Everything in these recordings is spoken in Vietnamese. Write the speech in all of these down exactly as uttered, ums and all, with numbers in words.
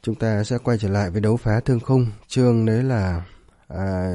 Chúng ta sẽ quay trở lại với đấu phá thương khung. Chương đấy là à,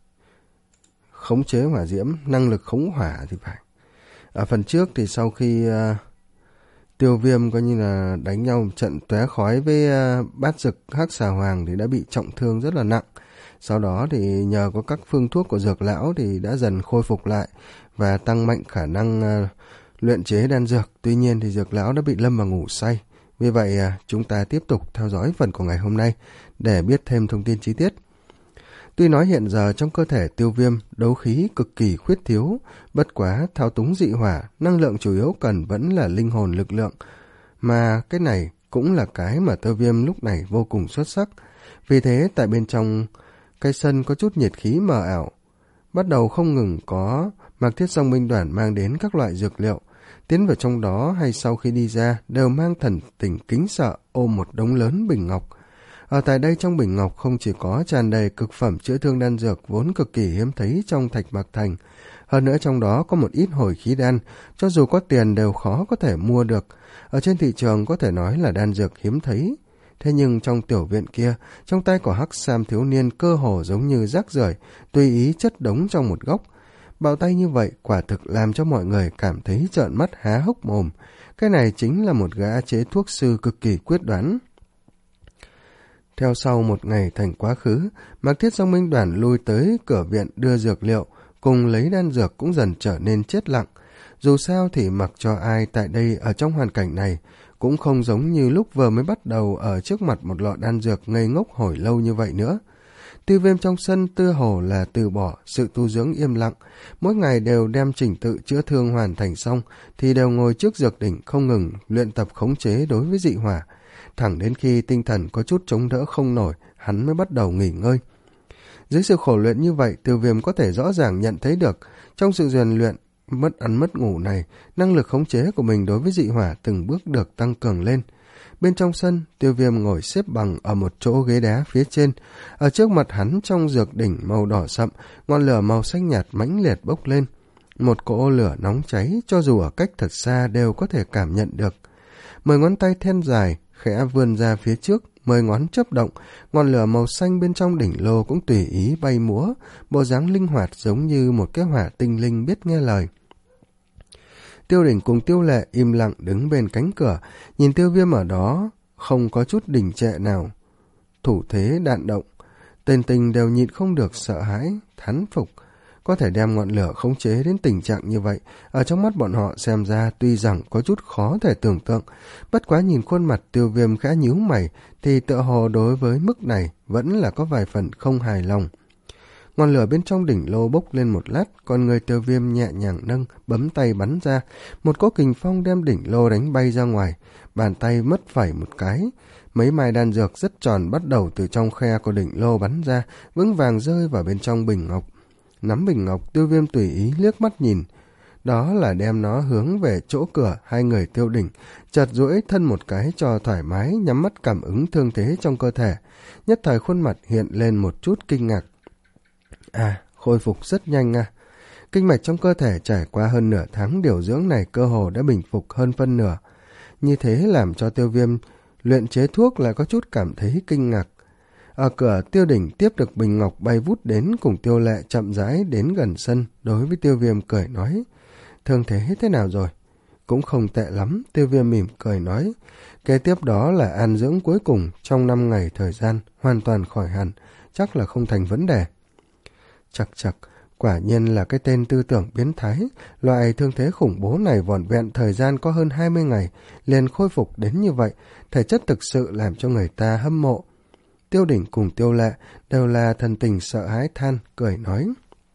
khống chế hỏa diễm, năng lực khống hỏa thì phải. Ở phần trước thì sau khi à, Tiêu Viêm coi như là đánh nhau một trận tóe khói với à, Bát Dực Hắc Xà Hoàng thì đã bị trọng thương rất là nặng. Sau đó thì nhờ có các phương thuốc của dược lão thì đã dần khôi phục lại và tăng mạnh khả năng à, luyện chế đan dược. Tuy nhiên thì dược lão đã bị lâm vào ngủ say. Vì vậy chúng ta tiếp tục theo dõi phần của ngày hôm nay để biết thêm thông tin chi tiết. Tuy nói hiện giờ trong cơ thể Tiêu Viêm đấu khí cực kỳ khuyết thiếu, bất quá thao túng dị hỏa, năng lượng chủ yếu cần vẫn là linh hồn lực lượng, mà cái này cũng là cái mà Tiêu Viêm lúc này vô cùng xuất sắc. Vì thế tại bên trong cái sân có chút nhiệt khí mờ ảo, bắt đầu không ngừng có Mạc Thiết Song binh đoàn mang đến các loại dược liệu. Tiến vào trong đó hay sau khi đi ra đều mang thần tình kính sợ ôm một đống lớn bình ngọc. Ở tại đây trong bình ngọc không chỉ có tràn đầy cực phẩm chữa thương đan dược vốn cực kỳ hiếm thấy trong Thạch Mạc Thành. Hơn nữa trong đó có một ít hồi khí đan, cho dù có tiền đều khó có thể mua được. Ở trên thị trường có thể nói là đan dược hiếm thấy. Thế nhưng trong tiểu viện kia, trong tay của Hắc Sam thiếu niên cơ hồ giống như rác rưởi, tùy ý chất đống trong một góc. Bạo tay như vậy quả thực làm cho mọi người cảm thấy trợn mắt há hốc mồm. Cái này chính là một gã chế thuốc sư cực kỳ quyết đoán. Theo sau một ngày thành quá khứ, Mạc Thiết Song binh đoàn lui tới cửa viện đưa dược liệu, cùng lấy đan dược cũng dần trở nên chết lặng. Dù sao thì mặc cho ai tại đây ở trong hoàn cảnh này, cũng không giống như lúc vừa mới bắt đầu ở trước mặt một lọ đan dược ngây ngốc hồi lâu như vậy nữa. Tiêu Viêm trong sân tựa hồ là từ bỏ sự tu dưỡng im lặng, mỗi ngày đều đem trình tự chữa thương hoàn thành xong thì đều ngồi trước dược đỉnh không ngừng luyện tập khống chế đối với dị hỏa. Thẳng đến khi tinh thần có chút chống đỡ không nổi, hắn mới bắt đầu nghỉ ngơi. Dưới sự khổ luyện như vậy, Tiêu Viêm có thể rõ ràng nhận thấy được trong sự rèn luyện mất ăn mất ngủ này, năng lực khống chế của mình đối với dị hỏa từng bước được tăng cường lên. Bên trong sân, Tiêu Viêm ngồi xếp bằng ở một chỗ ghế đá phía trên. Ở trước mặt hắn trong dược đỉnh màu đỏ sậm, ngọn lửa màu xanh nhạt mãnh liệt bốc lên. Một cỗ lửa nóng cháy, cho dù ở cách thật xa đều có thể cảm nhận được. Mười ngón tay thon dài, khẽ vươn ra phía trước, mười ngón chớp động, ngọn lửa màu xanh bên trong đỉnh lô cũng tùy ý bay múa, bộ dáng linh hoạt giống như một cái hỏa tinh linh biết nghe lời. Tiêu Đỉnh cùng Tiêu Lệ im lặng đứng bên cánh cửa, nhìn Tiêu Viêm ở đó, không có chút đình trệ nào. Thủ thế đạn động, tên tình đều nhịn không được sợ hãi, thán phục. Có thể đem ngọn lửa khống chế đến tình trạng như vậy, ở trong mắt bọn họ xem ra tuy rằng có chút khó thể tưởng tượng, bất quá nhìn khuôn mặt Tiêu Viêm khẽ nhíu mày, thì tựa hồ đối với mức này vẫn là có vài phần không hài lòng. Ngọn lửa bên trong đỉnh lô bốc lên một lát, con người Tiêu Viêm nhẹ nhàng nâng, bấm tay bắn ra, một cỗ kình phong đem đỉnh lô đánh bay ra ngoài, bàn tay mất phẩy một cái. Mấy mai đan dược rất tròn bắt đầu từ trong khe của đỉnh lô bắn ra, vững vàng rơi vào bên trong bình ngọc. Nắm bình ngọc, Tiêu Viêm tùy ý liếc mắt nhìn, đó là đem nó hướng về chỗ cửa hai người Tiêu Đỉnh, chợt duỗi thân một cái cho thoải mái, nhắm mắt cảm ứng thương thế trong cơ thể. Nhất thời khuôn mặt hiện lên một chút kinh ngạc. À, khôi phục rất nhanh à. Kinh mạch trong cơ thể trải qua hơn nửa tháng điều dưỡng này cơ hồ đã bình phục hơn phân nửa. Như thế làm cho Tiêu Viêm luyện chế thuốc lại có chút cảm thấy kinh ngạc. Ở cửa, Tiêu Đỉnh tiếp được bình ngọc bay vút đến, cùng Tiêu Lệ chậm rãi đến gần sân, đối với Tiêu Viêm cười nói: thương thế thế nào rồi? Cũng không tệ lắm, Tiêu Viêm mỉm cười nói. Kế tiếp đó là an dưỡng cuối cùng, trong năm ngày thời gian hoàn toàn khỏi hẳn, chắc là không thành vấn đề. Chật chật, quả nhiên là cái tên tư tưởng biến thái, loại thương thế khủng bố này vỏn vẹn thời gian có hơn hai mươi ngày, liền khôi phục đến như vậy, thể chất thực sự làm cho người ta hâm mộ. Tiêu Đỉnh cùng Tiêu Lệ đều là thần tình sợ hãi than, cười nói.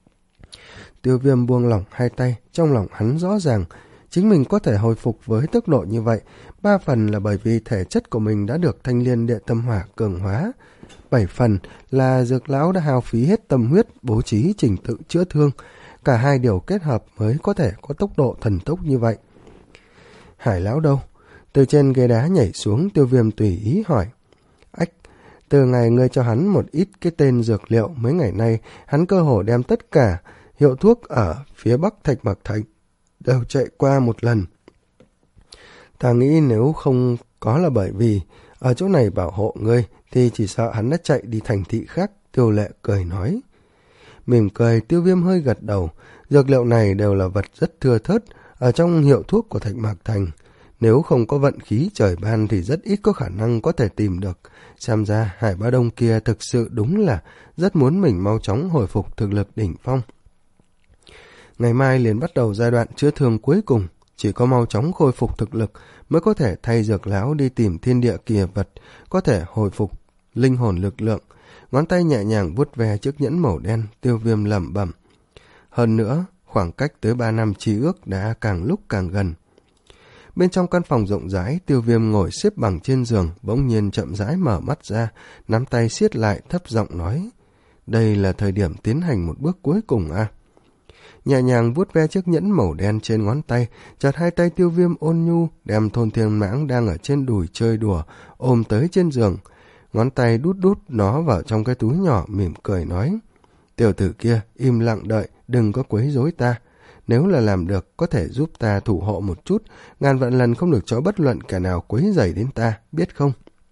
Tiêu Viêm buông lỏng hai tay, trong lòng hắn rõ ràng, chính mình có thể hồi phục với tốc độ như vậy, ba phần là bởi vì thể chất của mình đã được Thanh Liên Địa Tâm Hỏa cường hóa, bảy phần là dược lão đã hao phí hết tâm huyết bố trí trình tự chữa thương, cả hai điều kết hợp mới có thể có tốc độ thần tốc như vậy. Hải lão đâu? Từ trên ghế đá nhảy xuống, Tiêu Viêm tùy ý hỏi. Ách, từ ngày ngươi cho hắn một ít cái tên dược liệu, mấy ngày nay hắn cơ hồ đem tất cả hiệu thuốc ở phía bắc Thạch Mạc Thành đều chạy qua một lần. Ta nghĩ nếu không có là bởi vì Ở chỗ này bảo hộ ngươi thì chỉ sợ hắn đã chạy đi thành thị khác, Tiêu Lệ cười nói. Mỉm cười, Tiêu Viêm hơi gật đầu. Dược liệu này đều là vật rất thưa thớt ở trong hiệu thuốc của Thạch Mạc Thành. Nếu không có vận khí trời ban thì rất ít có khả năng có thể tìm được. Xem ra Hải Bá Đông kia thực sự đúng là rất muốn mình mau chóng hồi phục thực lực đỉnh phong. Ngày mai liền bắt đầu giai đoạn chữa thương cuối cùng. Chỉ có mau chóng khôi phục thực lực mới có thể thay Dược lão đi tìm thiên địa kỳ vật, có thể hồi phục linh hồn lực lượng. Ngón tay nhẹ nhàng vuốt ve chiếc nhẫn màu đen, Tiêu Viêm lẩm bẩm. Hơn nữa, khoảng cách tới ba năm chi ước đã càng lúc càng gần. Bên trong căn phòng rộng rãi, Tiêu Viêm ngồi xếp bằng trên giường, bỗng nhiên chậm rãi mở mắt ra, nắm tay siết lại thấp giọng nói. Đây là thời điểm tiến hành một bước cuối cùng à? Nhẹ nhàng vuốt ve chiếc nhẫn màu đen trên ngón tay, chợt hai tay Tiêu Viêm ôn nhu đem Thôn Thiên Mãng đang ở trên đùi chơi đùa, ôm tới trên giường. Ngón tay đút đút nó vào trong cái túi nhỏ, mỉm cười nói. Tiểu tử kia, im lặng đợi, đừng có quấy rối ta. Nếu là làm được, có thể giúp ta thủ hộ một chút, ngàn vạn lần không được cho bất luận kẻ nào quấy rầy đến ta, biết không?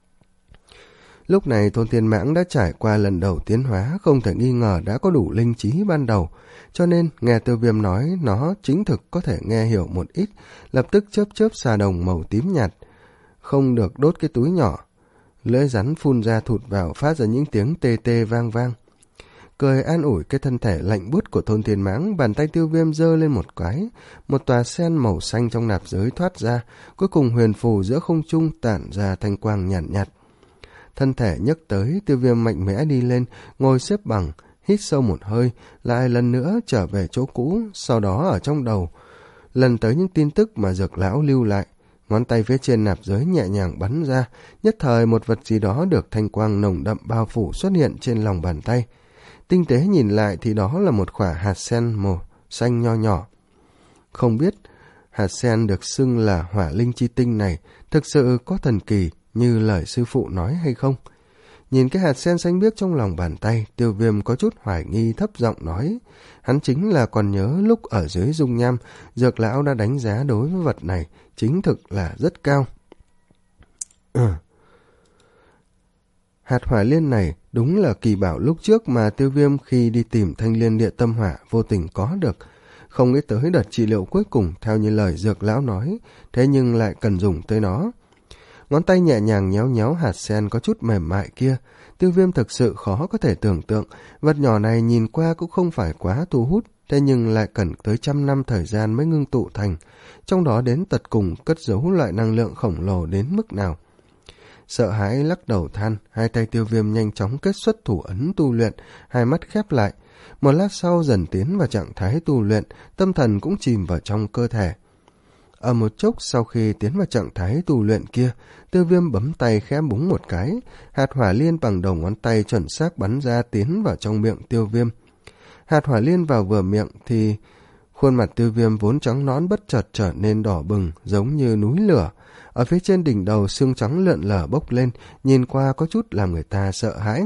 Lúc này Thôn Thiên Mãng đã trải qua lần đầu tiến hóa, không thể nghi ngờ đã có đủ linh trí ban đầu, cho nên nghe Tiêu Viêm nói nó chính thực có thể nghe hiểu một ít, lập tức chớp chớp xà đồng màu tím nhạt, không được đốt cái túi nhỏ. Lưỡi rắn phun ra thụt vào, phát ra những tiếng tê tê vang vang. Cười an ủi cái thân thể lạnh buốt của Thôn Thiên Mãng, bàn tay Tiêu Viêm giơ lên một cái, một tòa sen màu xanh trong nạp giới thoát ra, cuối cùng huyền phù giữa không trung tản ra thanh quang nhàn nhạt, nhạt. Thân thể nhấc tới, Tiêu Viêm mạnh mẽ đi lên, ngồi xếp bằng, hít sâu một hơi, lại lần nữa trở về chỗ cũ, sau đó ở trong đầu lần tới những tin tức mà Dược lão lưu lại. Ngón tay phía trên nạp giới nhẹ nhàng bắn ra, nhất thời một vật gì đó được thanh quang nồng đậm bao phủ xuất hiện trên lòng bàn tay. Tinh tế nhìn lại thì đó là một quả hạt sen màu xanh nho nhỏ. Không biết hạt sen được xưng là hỏa linh chi tinh này thực sự có thần kỳ như lời sư phụ nói hay không? Nhìn cái hạt sen xanh biếc trong lòng bàn tay, Tiêu Viêm có chút hoài nghi thấp giọng nói. Hắn chính là còn nhớ lúc ở dưới dung nham, Dược lão đã đánh giá đối với vật này chính thực là rất cao. Ừ. Hạt hỏa liên này đúng là kỳ bảo lúc trước mà Tiêu Viêm khi đi tìm thanh liên địa tâm hỏa vô tình có được. Không nghĩ tới đợt trị liệu cuối cùng theo như lời Dược lão nói, thế nhưng lại cần dùng tới nó. Ngón tay nhẹ nhàng nhéo nhéo hạt sen có chút mềm mại kia. Tiêu Viêm thực sự khó có thể tưởng tượng, vật nhỏ này nhìn qua cũng không phải quá thu hút, thế nhưng lại cần tới trăm năm thời gian mới ngưng tụ thành, trong đó đến tận cùng cất giấu loại năng lượng khổng lồ đến mức nào. Sợ hãi lắc đầu than, hai tay Tiêu Viêm nhanh chóng kết xuất thủ ấn tu luyện, hai mắt khép lại. Một lát sau dần tiến vào trạng thái tu luyện, tâm thần cũng chìm vào trong cơ thể. Ở một chốc sau khi tiến vào trạng thái tu luyện kia, Tiêu Viêm bấm tay khẽ búng một cái, hạt hỏa liên bằng đầu ngón tay chuẩn xác bắn ra tiến vào trong miệng Tiêu Viêm. Hạt hỏa liên vào vừa miệng thì khuôn mặt Tiêu Viêm vốn trắng nõn bất chợt trở nên đỏ bừng giống như núi lửa. Ở phía trên đỉnh đầu xương trắng lượn lờ bốc lên, nhìn qua có chút làm người ta sợ hãi.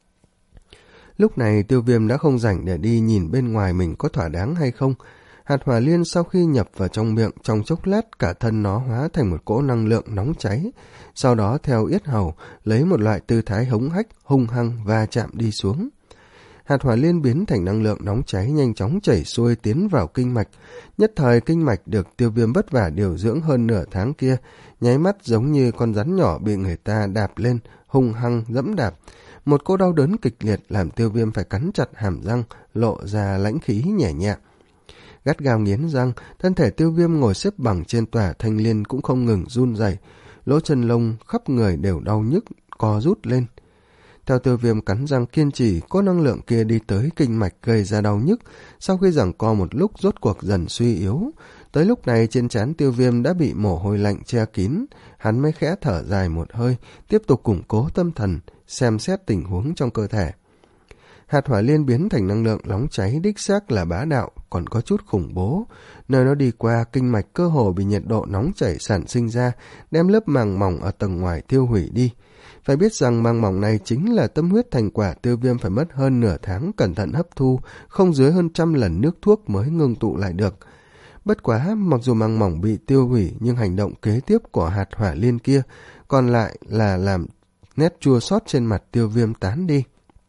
Lúc này Tiêu Viêm đã không rảnh để đi nhìn bên ngoài mình có thỏa đáng hay không. Hạt hỏa liên sau khi nhập vào trong miệng, trong chốc lát cả thân nó hóa thành một cỗ năng lượng nóng cháy, sau đó theo yết hầu lấy một loại tư thái hống hách hung hăng va chạm đi xuống. Hạt hỏa liên biến thành năng lượng nóng cháy nhanh chóng chảy xuôi tiến vào kinh mạch. Nhất thời kinh mạch được Tiêu Viêm vất vả điều dưỡng hơn nửa tháng kia, nháy mắt giống như con rắn nhỏ bị người ta đạp lên, hung hăng dẫm đạp. Một cỗ đau đớn kịch liệt làm Tiêu Viêm phải cắn chặt hàm răng, lộ ra lãnh khí nhẹ nhẹ. Gắt gao nghiến răng, thân thể Tiêu Viêm ngồi xếp bằng trên tòa thanh liên cũng không ngừng run rẩy, lỗ chân lông khắp người đều đau nhức, co rút lên. Theo Tiêu Viêm cắn răng kiên trì, có năng lượng kia đi tới kinh mạch gây ra đau nhức, sau khi giằng co một lúc rốt cuộc dần suy yếu. Tới lúc này trên trán Tiêu Viêm đã bị mồ hôi lạnh che kín, hắn mới khẽ thở dài một hơi, tiếp tục củng cố tâm thần, xem xét tình huống trong cơ thể. Hạt hỏa liên biến thành năng lượng nóng cháy đích xác là bá đạo, còn có chút khủng bố. Nơi nó đi qua, kinh mạch cơ hồ bị nhiệt độ nóng chảy sản sinh ra, đem lớp màng mỏng ở tầng ngoài tiêu hủy đi. Phải biết rằng màng mỏng này chính là tâm huyết thành quả Tiêu Viêm phải mất hơn nửa tháng cẩn thận hấp thu, không dưới hơn trăm lần nước thuốc mới ngưng tụ lại được. Bất quá, mặc dù màng mỏng bị tiêu hủy, nhưng hành động kế tiếp của hạt hỏa liên kia còn lại là làm nét chua xót trên mặt Tiêu Viêm tán đi.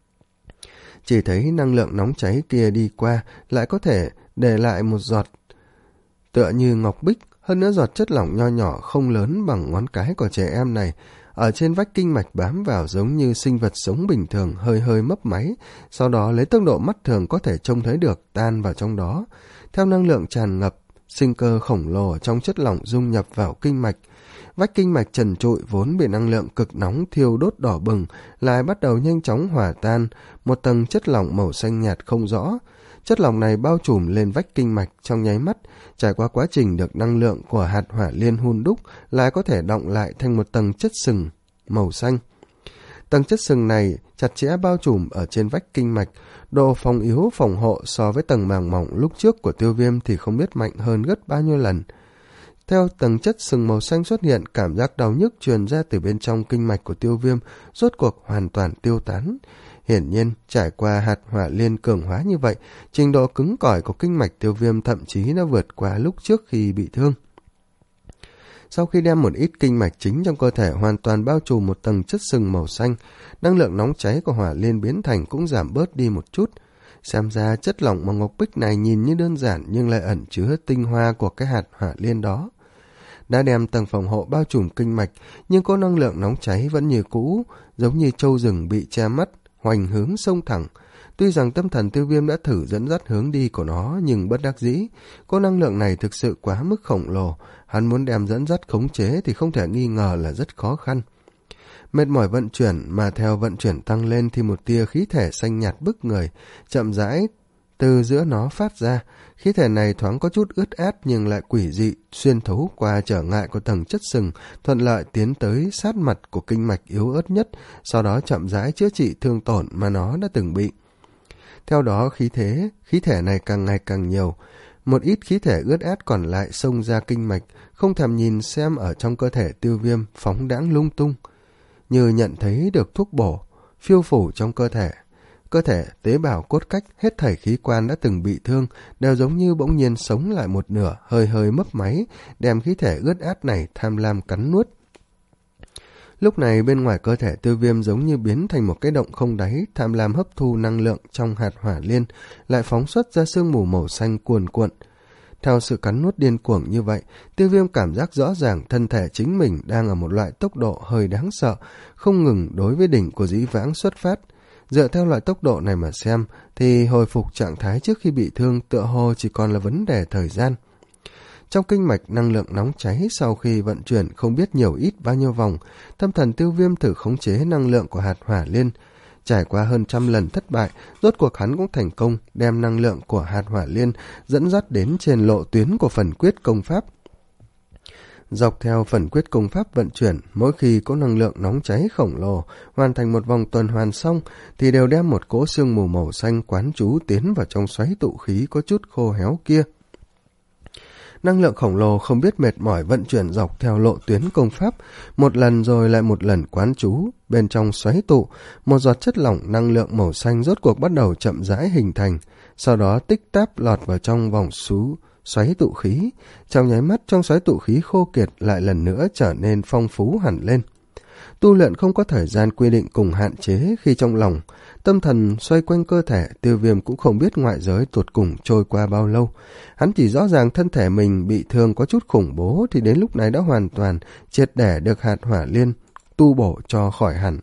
Chỉ thấy năng lượng nóng cháy kia đi qua lại có thể để lại một giọt tựa như ngọc bích, hơn nữa giọt chất lỏng nho nhỏ không lớn bằng ngón cái của trẻ em này ở trên vách kinh mạch bám vào giống như sinh vật sống bình thường, hơi hơi mấp máy, sau đó lấy tốc độ mắt thường có thể trông thấy được tan vào trong đó. Theo năng lượng tràn ngập, sinh cơ khổng lồ trong chất lỏng dung nhập vào kinh mạch. Vách kinh mạch trần trụi vốn bị năng lượng cực nóng thiêu đốt đỏ bừng lại bắt đầu nhanh chóng hòa tan, một tầng chất lỏng màu xanh nhạt không rõ. Chất lỏng này bao trùm lên vách kinh mạch trong nháy mắt, trải qua quá trình được năng lượng của hạt hỏa liên hun đúc lại có thể đọng lại thành một tầng chất sừng màu xanh. Tầng chất sừng này chặt chẽ bao trùm ở trên vách kinh mạch, độ phòng yếu phòng hộ so với tầng màng mỏng lúc trước của Tiêu Viêm thì không biết mạnh hơn gấp bao nhiêu lần. Theo tầng chất sừng màu xanh xuất hiện, cảm giác đau nhức truyền ra từ bên trong kinh mạch của Tiêu Viêm rốt cuộc hoàn toàn tiêu tán. Hiển nhiên, trải qua hạt hỏa liên cường hóa như vậy, trình độ cứng cỏi của kinh mạch Tiêu Viêm thậm chí đã vượt qua lúc trước khi bị thương. Sau khi đem một ít kinh mạch chính trong cơ thể hoàn toàn bao trùm một tầng chất sừng màu xanh, năng lượng nóng cháy của hỏa liên biến thành cũng giảm bớt đi một chút. Xem ra chất lỏng màu ngọc bích này nhìn như đơn giản nhưng lại ẩn chứa tinh hoa của cái hạt hỏa liên đó. Đã đem tầng phòng hộ bao trùm kinh mạch, nhưng có năng lượng nóng cháy vẫn như cũ, giống như trâu rừng bị che mắt, hoành hướng sông thẳng. Tuy rằng tâm thần Tiêu Viêm đã thử dẫn dắt hướng đi của nó, nhưng bất đắc dĩ, có năng lượng này thực sự quá mức khổng lồ, hắn muốn đem dẫn dắt khống chế thì không thể nghi ngờ là rất khó khăn. Mệt mỏi vận chuyển mà theo vận chuyển tăng lên thì một tia khí thể xanh nhạt bức người, chậm rãi từ giữa nó phát ra. Khí thể này thoáng có chút ướt át nhưng lại quỷ dị, xuyên thấu qua trở ngại của tầng chất sừng, thuận lợi tiến tới sát mặt của kinh mạch yếu ớt nhất, sau đó chậm rãi chữa trị thương tổn mà nó đã từng bị. Theo đó khí thế, khí thể này càng ngày càng nhiều, một ít khí thể ướt át còn lại xông ra kinh mạch, không thèm nhìn xem ở trong cơ thể Tiêu Viêm phóng đãng lung tung, như nhận thấy được thuốc bổ, phiêu phủ trong cơ thể. Cơ thể, tế bào, cốt cách, hết thảy khí quan đã từng bị thương, đều giống như bỗng nhiên sống lại một nửa, hơi hơi mấp máy, đem khí thể ướt át này tham lam cắn nuốt. Lúc này bên ngoài cơ thể Tiêu Viêm giống như biến thành một cái động không đáy, tham lam hấp thu năng lượng trong hạt hỏa liên, lại phóng xuất ra sương mù màu xanh cuồn cuộn. Theo sự cắn nuốt điên cuồng như vậy, Tiêu Viêm cảm giác rõ ràng thân thể chính mình đang ở một loại tốc độ hơi đáng sợ, không ngừng đối với đỉnh của dĩ vãng xuất phát. Dựa theo loại tốc độ này mà xem, thì hồi phục trạng thái trước khi bị thương tựa hồ chỉ còn là vấn đề thời gian. Trong kinh mạch năng lượng nóng cháy sau khi vận chuyển không biết nhiều ít bao nhiêu vòng, tâm thần Tiêu Viêm thử khống chế năng lượng của hạt hỏa liên. Trải qua hơn trăm lần thất bại, rốt cuộc hắn cũng thành công đem năng lượng của hạt hỏa liên dẫn dắt đến trên lộ tuyến của phần quyết công pháp. Dọc theo phần quyết công pháp vận chuyển, mỗi khi có năng lượng nóng cháy khổng lồ hoàn thành một vòng tuần hoàn xong thì đều đem một cỗ sương mù màu xanh quán trú tiến vào trong xoáy tụ khí có chút khô héo kia. Năng lượng khổng lồ không biết mệt mỏi vận chuyển dọc theo lộ tuyến công pháp, một lần rồi lại một lần quán trú. Bên trong xoáy tụ, một giọt chất lỏng năng lượng màu xanh rốt cuộc bắt đầu chậm rãi hình thành, sau đó tích táp lọt vào trong vòng xú xoáy tụ khí. Trong nháy mắt trong xoáy tụ khí khô kiệt lại lần nữa trở nên phong phú hẳn lên. Tu luyện không có thời gian quy định cùng hạn chế, khi trong lòng tâm thần xoay quanh cơ thể, Tiêu Viêm cũng không biết ngoại giới tột cùng trôi qua bao lâu. Hắn chỉ rõ ràng thân thể mình bị thương có chút khủng bố thì đến lúc này đã hoàn toàn triệt để được hạt hỏa liên tu bổ cho khỏi hẳn.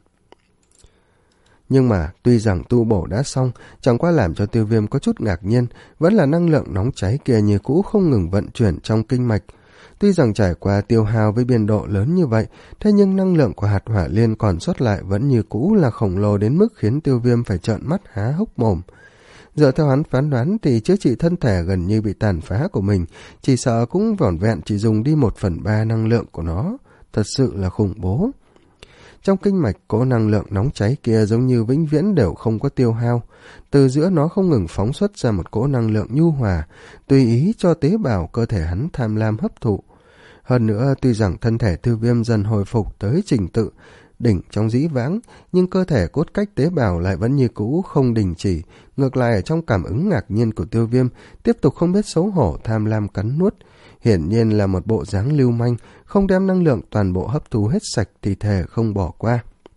Nhưng mà tuy rằng tu bổ đã xong, chẳng qua làm cho Tiêu Viêm có chút ngạc nhiên, vẫn là năng lượng nóng cháy kia như cũ không ngừng vận chuyển trong kinh mạch. Tuy rằng trải qua tiêu hao với biên độ lớn như vậy, thế nhưng năng lượng của hạt hỏa liên còn sót lại vẫn như cũ là khổng lồ đến mức khiến Tiêu Viêm phải trợn mắt há hốc mồm. Dựa theo hắn phán đoán thì chữa trị thân thể gần như bị tàn phá của mình, chỉ sợ cũng vỏn vẹn chỉ dùng đi một phần ba năng lượng của nó. Thật sự là khủng bố. Trong kinh mạch cỗ năng lượng nóng cháy kia giống như vĩnh viễn đều không có tiêu hao, từ giữa nó không ngừng phóng xuất ra một cỗ năng lượng nhu hòa, tùy ý cho tế bào cơ thể hắn tham lam hấp thụ. Hơn nữa, tuy rằng thân thể Tiêu Viêm dần hồi phục tới trình tự đỉnh trong dĩ vãng, nhưng cơ thể cốt cách tế bào lại vẫn như cũ không đình chỉ. Ngược lại ở trong cảm ứng ngạc nhiên của Tiêu Viêm, tiếp tục không biết xấu hổ tham lam cắn nuốt. Hiển nhiên là một bộ dáng lưu manh, không đem năng lượng toàn bộ hấp thu hết sạch thì thề không bỏ qua.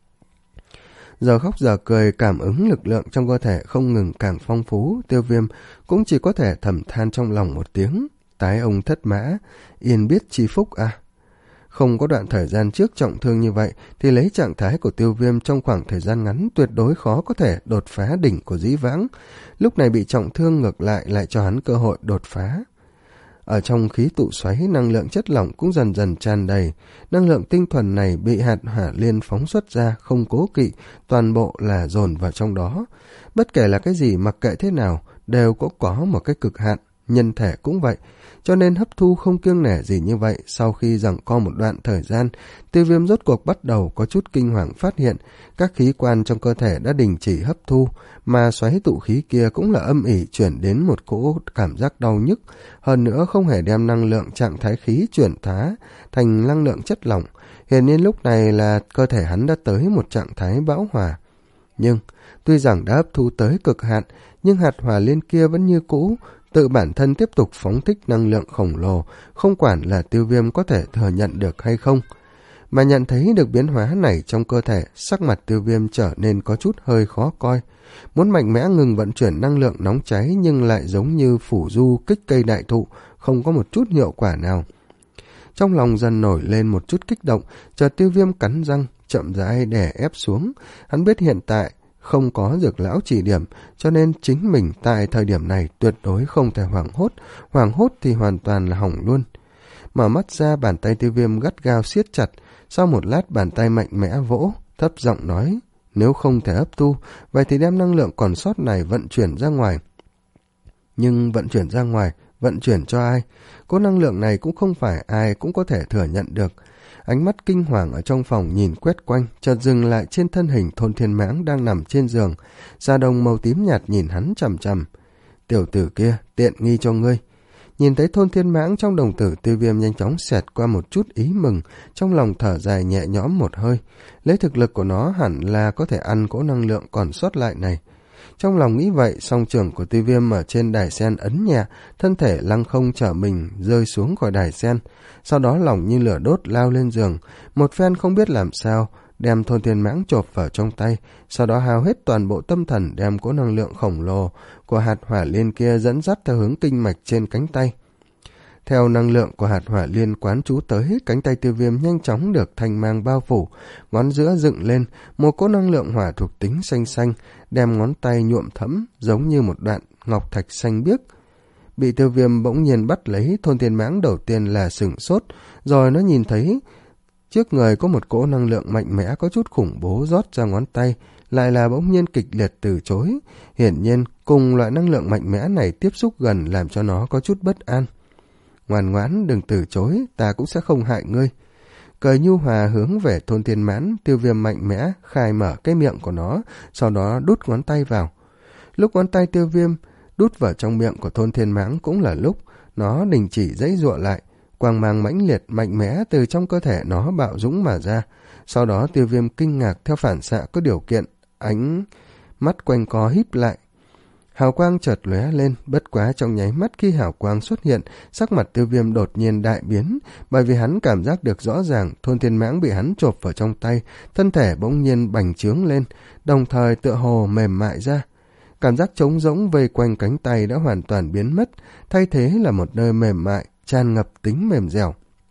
Giờ khóc giờ cười, cảm ứng lực lượng trong cơ thể không ngừng càng phong phú, Tiêu Viêm cũng chỉ có thể thầm than trong lòng một tiếng. Tái ông thất mã, yên biết chi phúc à. Không có đoạn thời gian trước trọng thương như vậy thì lấy trạng thái của Tiêu Viêm trong khoảng thời gian ngắn tuyệt đối khó có thể đột phá đỉnh của dĩ vãng. Lúc này bị trọng thương ngược lại lại cho hắn cơ hội đột phá. Ở trong khí tụ xoáy, năng lượng chất lỏng cũng dần dần tràn đầy. Năng lượng tinh thuần này bị hạt hỏa liên phóng xuất ra, không cố kỵ, toàn bộ là dồn vào trong đó. Bất kể là cái gì, mặc kệ thế nào, đều có có một cái cực hạn, nhân thể cũng vậy. Cho nên hấp thu không kiêng nể gì như vậy. Sau khi giằng co một đoạn thời gian, Tiêu Viêm rốt cuộc bắt đầu có chút kinh hoàng phát hiện các khí quan trong cơ thể đã đình chỉ hấp thu, mà xoáy tụ khí kia cũng là âm ỉ chuyển đến một cỗ cảm giác đau nhức, hơn nữa không hề đem năng lượng trạng thái khí chuyển thá thành năng lượng chất lỏng. Hiển nhiên lúc này là cơ thể hắn đã tới một trạng thái bão hòa. Nhưng tuy rằng đã hấp thu tới cực hạn, nhưng hạt hỏa liên kia vẫn như cũ tự bản thân tiếp tục phóng thích năng lượng khổng lồ, không quản là Tiêu Viêm có thể thừa nhận được hay không. Mà nhận thấy được biến hóa này trong cơ thể, sắc mặt Tiêu Viêm trở nên có chút hơi khó coi. Muốn mạnh mẽ ngừng vận chuyển năng lượng nóng cháy nhưng lại giống như phủ du kích cây đại thụ, không có một chút hiệu quả nào. Trong lòng dần nổi lên một chút kích động, chợt Tiêu Viêm cắn răng, chậm rãi đè ép xuống. Hắn biết hiện tại không có Dược lão chỉ điểm, cho nên chính mình tại thời điểm này tuyệt đối không thể hoảng hốt, hoảng hốt thì hoàn toàn là hỏng luôn. Mở mắt ra, bàn tay Tiêu Viêm gắt gao siết chặt, sau một lát bàn tay mạnh mẽ vỗ, thấp giọng nói, nếu không thể hấp thu, vậy thì đem năng lượng còn sót này vận chuyển ra ngoài. Nhưng vận chuyển ra ngoài, vận chuyển cho ai? Có năng lượng này cũng không phải ai cũng có thể thừa nhận được. Ánh mắt kinh hoàng ở trong phòng nhìn quét quanh, chợt dừng lại trên thân hình Thôn Thiên Mãng đang nằm trên giường. Da đồng màu tím nhạt nhìn hắn chằm chằm. Tiểu tử kia, tiện nghi cho ngươi. Nhìn thấy Thôn Thiên Mãng, trong đồng tử Tiêu Viêm nhanh chóng xẹt qua một chút ý mừng, trong lòng thở dài nhẹ nhõm một hơi. Lấy thực lực của nó hẳn là có thể ăn cỗ năng lượng còn sót lại này. Trong lòng nghĩ vậy, song trưởng của Tiêu Viêm ở trên đài sen ấn nhẹ, thân thể lăng không trở mình rơi xuống khỏi đài sen. Sau đó lòng như lửa đốt lao lên giường, một phen không biết làm sao, đem Thôn Thiên Mãng chộp vào trong tay, sau đó hao hết toàn bộ tâm thần đem cỗ năng lượng khổng lồ của hạt hỏa liên kia dẫn dắt theo hướng kinh mạch trên cánh tay. Theo năng lượng của hạt hỏa liên quán trú tới, cánh tay Tiêu Viêm nhanh chóng được thanh mang bao phủ, ngón giữa dựng lên, một cỗ năng lượng hỏa thuộc tính xanh xanh, đem ngón tay nhuộm thẫm giống như một đoạn ngọc thạch xanh biếc. Bị Tiêu Viêm bỗng nhiên bắt lấy, Thôn Thiên Mãng đầu tiên là sửng sốt, rồi nó nhìn thấy trước người có một cỗ năng lượng mạnh mẽ có chút khủng bố rót ra ngón tay, lại là bỗng nhiên kịch liệt từ chối. Hiển nhiên, cùng loại năng lượng mạnh mẽ này tiếp xúc gần làm cho nó có chút bất an. Ngoan ngoãn, đừng từ chối, ta cũng sẽ không hại ngươi. Cười nhu hòa hướng về Thôn Thiên Mãng, Tiêu Viêm mạnh mẽ khai mở cái miệng của nó, sau đó đút ngón tay vào. Lúc ngón tay Tiêu Viêm đút vào trong miệng của Thôn Thiên Mãng cũng là lúc nó đình chỉ giãy giụa lại, quang mang mãnh liệt mạnh mẽ từ trong cơ thể nó bạo dũng mà ra. Sau đó Tiêu Viêm kinh ngạc theo phản xạ có điều kiện, ánh mắt quanh co híp lại. Hào quang chợt lóe lên, bất quá trong nháy mắt khi hào quang xuất hiện, sắc mặt Tiêu Viêm đột nhiên đại biến, bởi vì hắn cảm giác được rõ ràng Thôn Thiên Mãng bị hắn chộp vào trong tay, thân thể bỗng nhiên bành trướng lên, đồng thời tựa hồ mềm mại ra. Cảm giác trống rỗng vây quanh cánh tay đã hoàn toàn biến mất, thay thế là một nơi mềm mại, tràn ngập tính mềm dẻo.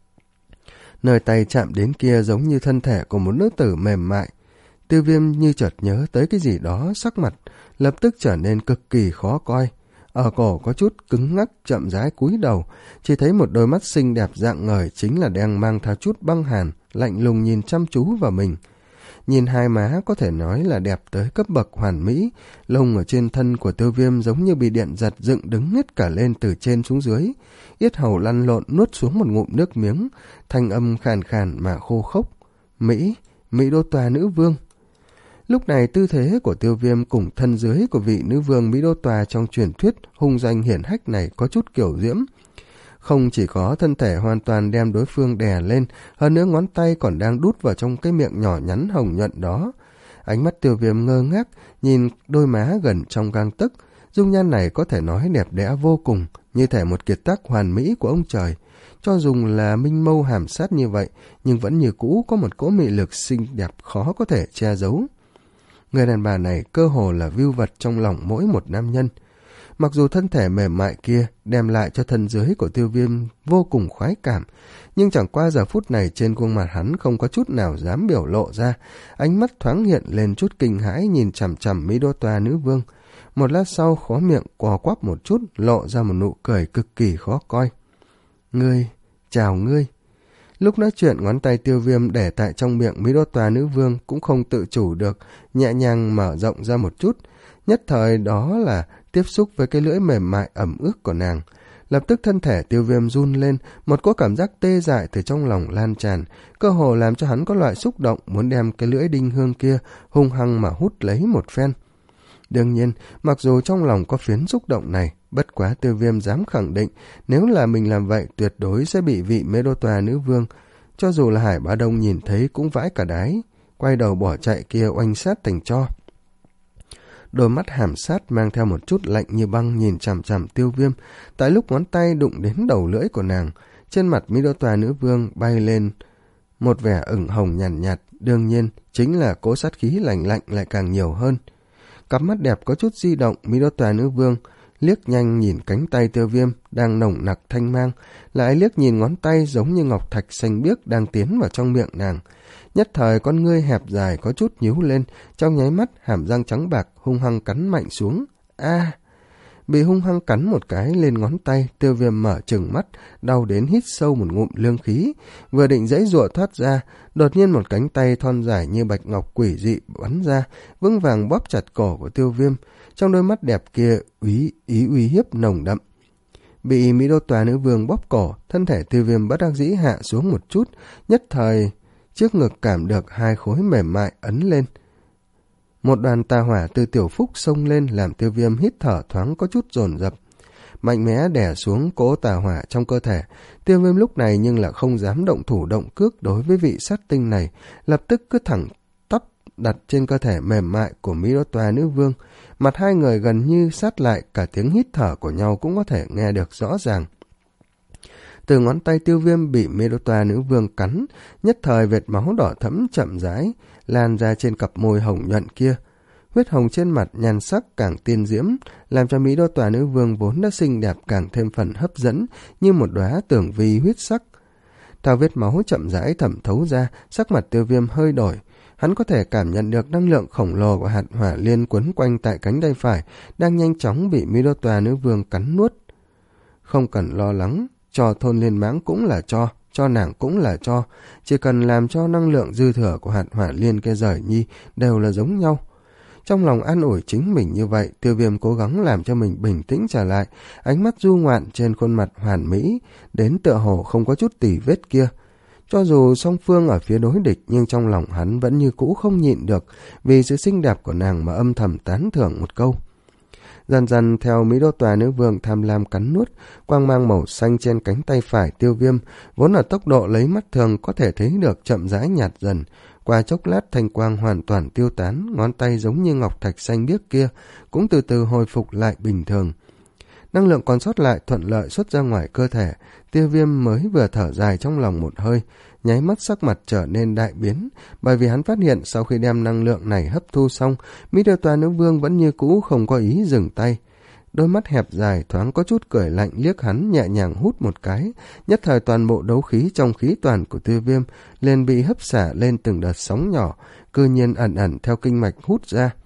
Nơi tay chạm đến kia giống như thân thể của một nữ tử mềm mại. Tiêu Viêm như chợt nhớ tới cái gì đó, sắc mặt lập tức trở nên cực kỳ khó coi. Ở cổ có chút cứng ngắc, chậm rãi cúi đầu, chỉ thấy một đôi mắt xinh đẹp rạng ngời chính là đang mang theo chút băng hàn, lạnh lùng nhìn chăm chú vào mình. Nhìn hai má có thể nói là đẹp tới cấp bậc hoàn mỹ, lông ở trên thân của Tiêu Viêm giống như bị điện giật dựng đứng hết cả lên từ trên xuống dưới, yết hầu lăn lộn nuốt xuống một ngụm nước miếng, thanh âm khàn khàn mà khô khốc. Mỹ, Mỹ Đô Tòa nữ vương. Lúc này tư thế của Tiêu Viêm cùng thân dưới của vị nữ vương Mỹ Đô Tòa trong truyền thuyết hung danh hiển hách này có chút kiểu diễm. Không chỉ có thân thể hoàn toàn đem đối phương đè lên, hơn nữa ngón tay còn đang đút vào trong cái miệng nhỏ nhắn hồng nhuận đó. Ánh mắt Tiêu Viêm ngơ ngác, nhìn đôi má gần trong gang tấc. Dung nhan này có thể nói đẹp đẽ vô cùng, như thể một kiệt tác hoàn mỹ của ông trời. Cho dù là minh mâu hàm sát như vậy, nhưng vẫn như cũ có một cỗ mị lực xinh đẹp khó có thể che giấu. Người đàn bà này cơ hồ là vưu vật trong lòng mỗi một nam nhân. Mặc dù thân thể mềm mại kia đem lại cho thân dưới của Tiêu Viêm vô cùng khoái cảm, nhưng chẳng qua giờ phút này trên khuôn mặt hắn không có chút nào dám biểu lộ ra. Ánh mắt thoáng hiện lên chút kinh hãi nhìn chằm chằm Mỹ Đô Toa nữ vương. Một lát sau khóe miệng cò quắp một chút, lộ ra một nụ cười cực kỳ khó coi. Ngươi, chào ngươi. Lúc nói chuyện, ngón tay Tiêu Viêm để tại trong miệng Mỹ Đô Toa nữ vương cũng không tự chủ được, nhẹ nhàng mở rộng ra một chút. Nhất thời đó là tiếp xúc với cái lưỡi mềm mại ẩm ướt của nàng. Lập tức thân thể Tiêu Viêm run lên, một cỗ cảm giác tê dại từ trong lòng lan tràn, cơ hồ làm cho hắn có loại xúc động muốn đem cái lưỡi đinh hương kia hung hăng mà hút lấy một phen. Đương nhiên, mặc dù trong lòng có phiến xúc động này, bất quá Tiêu Viêm dám khẳng định, nếu là mình làm vậy tuyệt đối sẽ bị vị Mỹ Đô Toa nữ vương, cho dù là Hải Bá Đông nhìn thấy cũng vãi cả đái, quay đầu bỏ chạy kia oanh sát thành tro. Đôi mắt hàm sát mang theo một chút lạnh như băng nhìn chằm chằm Tiêu Viêm. Tại lúc ngón tay đụng đến đầu lưỡi của nàng, trên mặt Mỹ Đô Toa nữ vương bay lên một vẻ ửng hồng nhàn nhạt, nhạt, đương nhiên chính là cỗ sát khí lạnh lạnh lại càng nhiều hơn. Cặp mắt đẹp có chút di động, Mỹ Đô Toa nữ vương liếc nhanh nhìn cánh tay Tiêu Viêm đang nồng nặc thanh mang, lại liếc nhìn ngón tay giống như ngọc thạch xanh biếc đang tiến vào trong miệng nàng. Nhất thời con ngươi hẹp dài có chút nhíu lên, trong nháy mắt hàm răng trắng bạc hung hăng cắn mạnh xuống. A! Bị hung hăng cắn một cái lên ngón tay, Tiêu Viêm mở trừng mắt, đau đến hít sâu một ngụm lương khí, vừa định giãy giụa thoát ra, đột nhiên một cánh tay thon dài như bạch ngọc quỷ dị bắn ra, vững vàng bóp chặt cổ của Tiêu Viêm, trong đôi mắt đẹp kia úy ý uy hiếp nồng đậm. Bị Mỹ Đô Toa nữ vương bóp cổ, thân thể Tiêu Viêm bất đắc dĩ hạ xuống một chút, nhất thời trước ngực cảm được hai khối mềm mại ấn lên. Một đoàn tà hỏa từ tiểu phúc xông lên làm Tiêu Viêm hít thở thoáng có chút dồn dập. Mạnh mẽ đè xuống cỗ tà hỏa trong cơ thể, Tiêu Viêm lúc này nhưng là không dám động thủ động cước đối với vị sát tinh này, lập tức cứ thẳng tắp đặt trên cơ thể mềm mại của Mỹ Đô Toa nữ vương. Mặt hai người gần như sát lại, cả tiếng hít thở của nhau cũng có thể nghe được rõ ràng. Từ ngón tay Tiêu Viêm bị Mỹ Đô Toa nữ vương cắn, nhất thời vệt máu đỏ thẫm chậm rãi lan ra trên cặp môi hồng nhuận kia. Huyết hồng trên mặt nhan sắc càng tiên diễm, làm cho Mỹ Đô Toa nữ vương vốn đã xinh đẹp càng thêm phần hấp dẫn, như một đóa tưởng vi huyết sắc. Theo vết máu chậm rãi thẩm thấu ra, sắc mặt Tiêu Viêm hơi đổi. Hắn có thể cảm nhận được năng lượng khổng lồ của hạt hỏa liên quấn quanh tại cánh tay phải, đang nhanh chóng bị Mỹ Đô Toa nữ vương cắn nuốt. Không cần lo lắng, cho thôn liên mãng cũng là cho, cho nàng cũng là cho, chỉ cần làm cho năng lượng dư thừa của hạt hỏa liên kia rời nhi đều là giống nhau. Trong lòng an ủi chính mình như vậy, Tiêu Viêm cố gắng làm cho mình bình tĩnh trở lại, ánh mắt du ngoạn trên khuôn mặt hoàn mỹ, đến tựa hồ không có chút tỉ vết kia. Cho dù song phương ở phía đối địch, nhưng trong lòng hắn vẫn như cũ không nhịn được, vì sự xinh đẹp của nàng mà âm thầm tán thưởng một câu. Dần dần theo Mỹ Đô Toa nữ vương tham lam cắn nuốt, quang mang màu xanh trên cánh tay phải Tiêu Viêm, vốn ở tốc độ lấy mắt thường có thể thấy được chậm rãi nhạt dần. Qua chốc lát thanh quang hoàn toàn tiêu tán, ngón tay giống như ngọc thạch xanh biếc kia cũng từ từ hồi phục lại bình thường. Năng lượng còn sót lại thuận lợi xuất ra ngoài cơ thể, Tiêu Viêm mới vừa thở dài trong lòng một hơi, nháy mắt sắc mặt trở nên đại biến, bởi vì hắn phát hiện sau khi đem năng lượng này hấp thu xong, Mỹ Đô Toa nữ vương vẫn như cũ không có ý dừng tay. Đôi mắt hẹp dài thoáng có chút cười lạnh liếc hắn, nhẹ nhàng hút một cái, nhất thời toàn bộ đấu khí trong khí toàn của Tiêu Viêm liền bị hấp xả lên từng đợt sóng nhỏ, cư nhiên ẩn ẩn theo kinh mạch hút ra.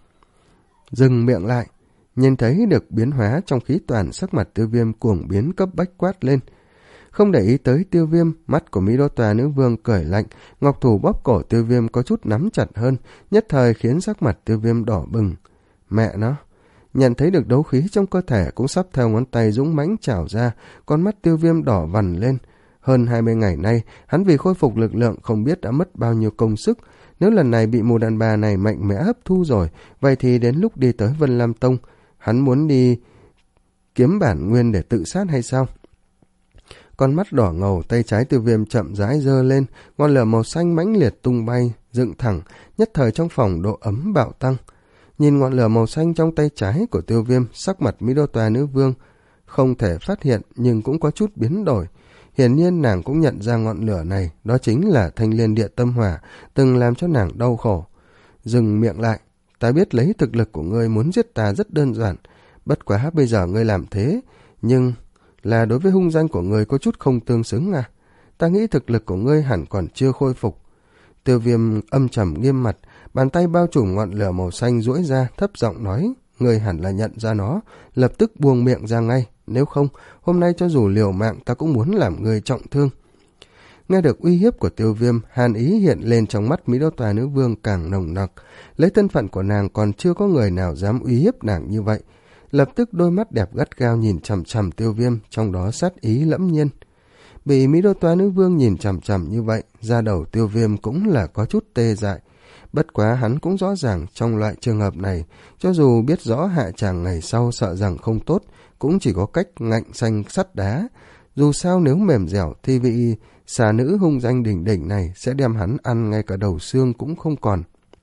Dừng miệng lại, nhìn thấy được biến hóa trong khí toàn, sắc mặt Tiêu Viêm cuồng biến cấp bách quát lên. Không để ý tới Tiêu Viêm, mắt của Mỹ Đô Toa nữ vương cười lạnh, ngọc thủ bóp cổ Tiêu Viêm có chút nắm chặt hơn, nhất thời khiến sắc mặt Tiêu Viêm đỏ bừng. Mẹ nó! Nhận thấy được đấu khí trong cơ thể cũng sắp theo ngón tay dũng mãnh trào ra, con mắt Tiêu Viêm đỏ vằn lên. Hơn hai mươi ngày nay, hắn vì khôi phục lực lượng không biết đã mất bao nhiêu công sức. Nếu lần này bị mù đàn bà này mạnh mẽ hấp thu rồi, vậy thì đến lúc đi tới Vân Lam Tông, hắn muốn đi kiếm bản nguyên để tự sát hay sao? Con mắt đỏ ngầu, tay trái Tiêu Viêm chậm rãi giơ lên, ngọn lửa màu xanh mãnh liệt tung bay, dựng thẳng, nhất thời trong phòng độ ấm bạo tăng. Nhìn ngọn lửa màu xanh trong tay trái của Tiêu Viêm, sắc mặt Mỹ Đô Tòa Nữ Vương không thể phát hiện nhưng cũng có chút biến đổi. Hiển nhiên nàng cũng nhận ra ngọn lửa này, đó chính là Thanh Liên Địa Tâm Hỏa, từng làm cho nàng đau khổ. Dừng miệng lại, ta biết lấy thực lực của ngươi muốn giết ta rất đơn giản, bất quá bây giờ ngươi làm thế, nhưng là đối với hung danh của ngươi có chút không tương xứng à. Ta nghĩ thực lực của ngươi hẳn còn chưa khôi phục. Tiêu Viêm âm trầm nghiêm mặt, bàn tay bao trùm ngọn lửa màu xanh duỗi ra, thấp giọng nói, ngươi hẳn là nhận ra nó, lập tức buông miệng ra ngay, nếu không, hôm nay cho dù liều mạng ta cũng muốn làm ngươi trọng thương. Nghe được uy hiếp của Tiêu Viêm, hàn ý hiện lên trong mắt Mỹ Đô Tòa Nữ Vương càng nồng nặc, lấy thân phận của nàng còn chưa có người nào dám uy hiếp nàng như vậy. Lập tức đôi mắt đẹp gắt gao nhìn chằm chằm Tiêu Viêm, trong đó sát ý lẫm nhiên. Bị Mỹ Đô Tòa Nữ Vương nhìn chằm chằm như vậy, da đầu Tiêu Viêm cũng là có chút tê dại. Bất quá hắn cũng rõ ràng trong loại trường hợp này, cho dù biết rõ hạ tràng ngày sau sợ rằng không tốt, cũng chỉ có cách ngạnh xanh sắt đá. Dù sao nếu mềm dẻo thì vị xà nữ hung danh đỉnh đỉnh này sẽ đem hắn ăn ngay cả đầu xương cũng không còn.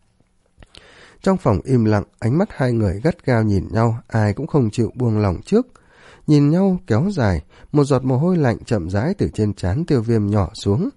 Trong phòng im lặng, ánh mắt hai người gắt gao nhìn nhau, ai cũng không chịu buông lỏng trước. Nhìn nhau kéo dài, một giọt mồ hôi lạnh chậm rãi từ trên trán Tiêu Viêm nhỏ xuống.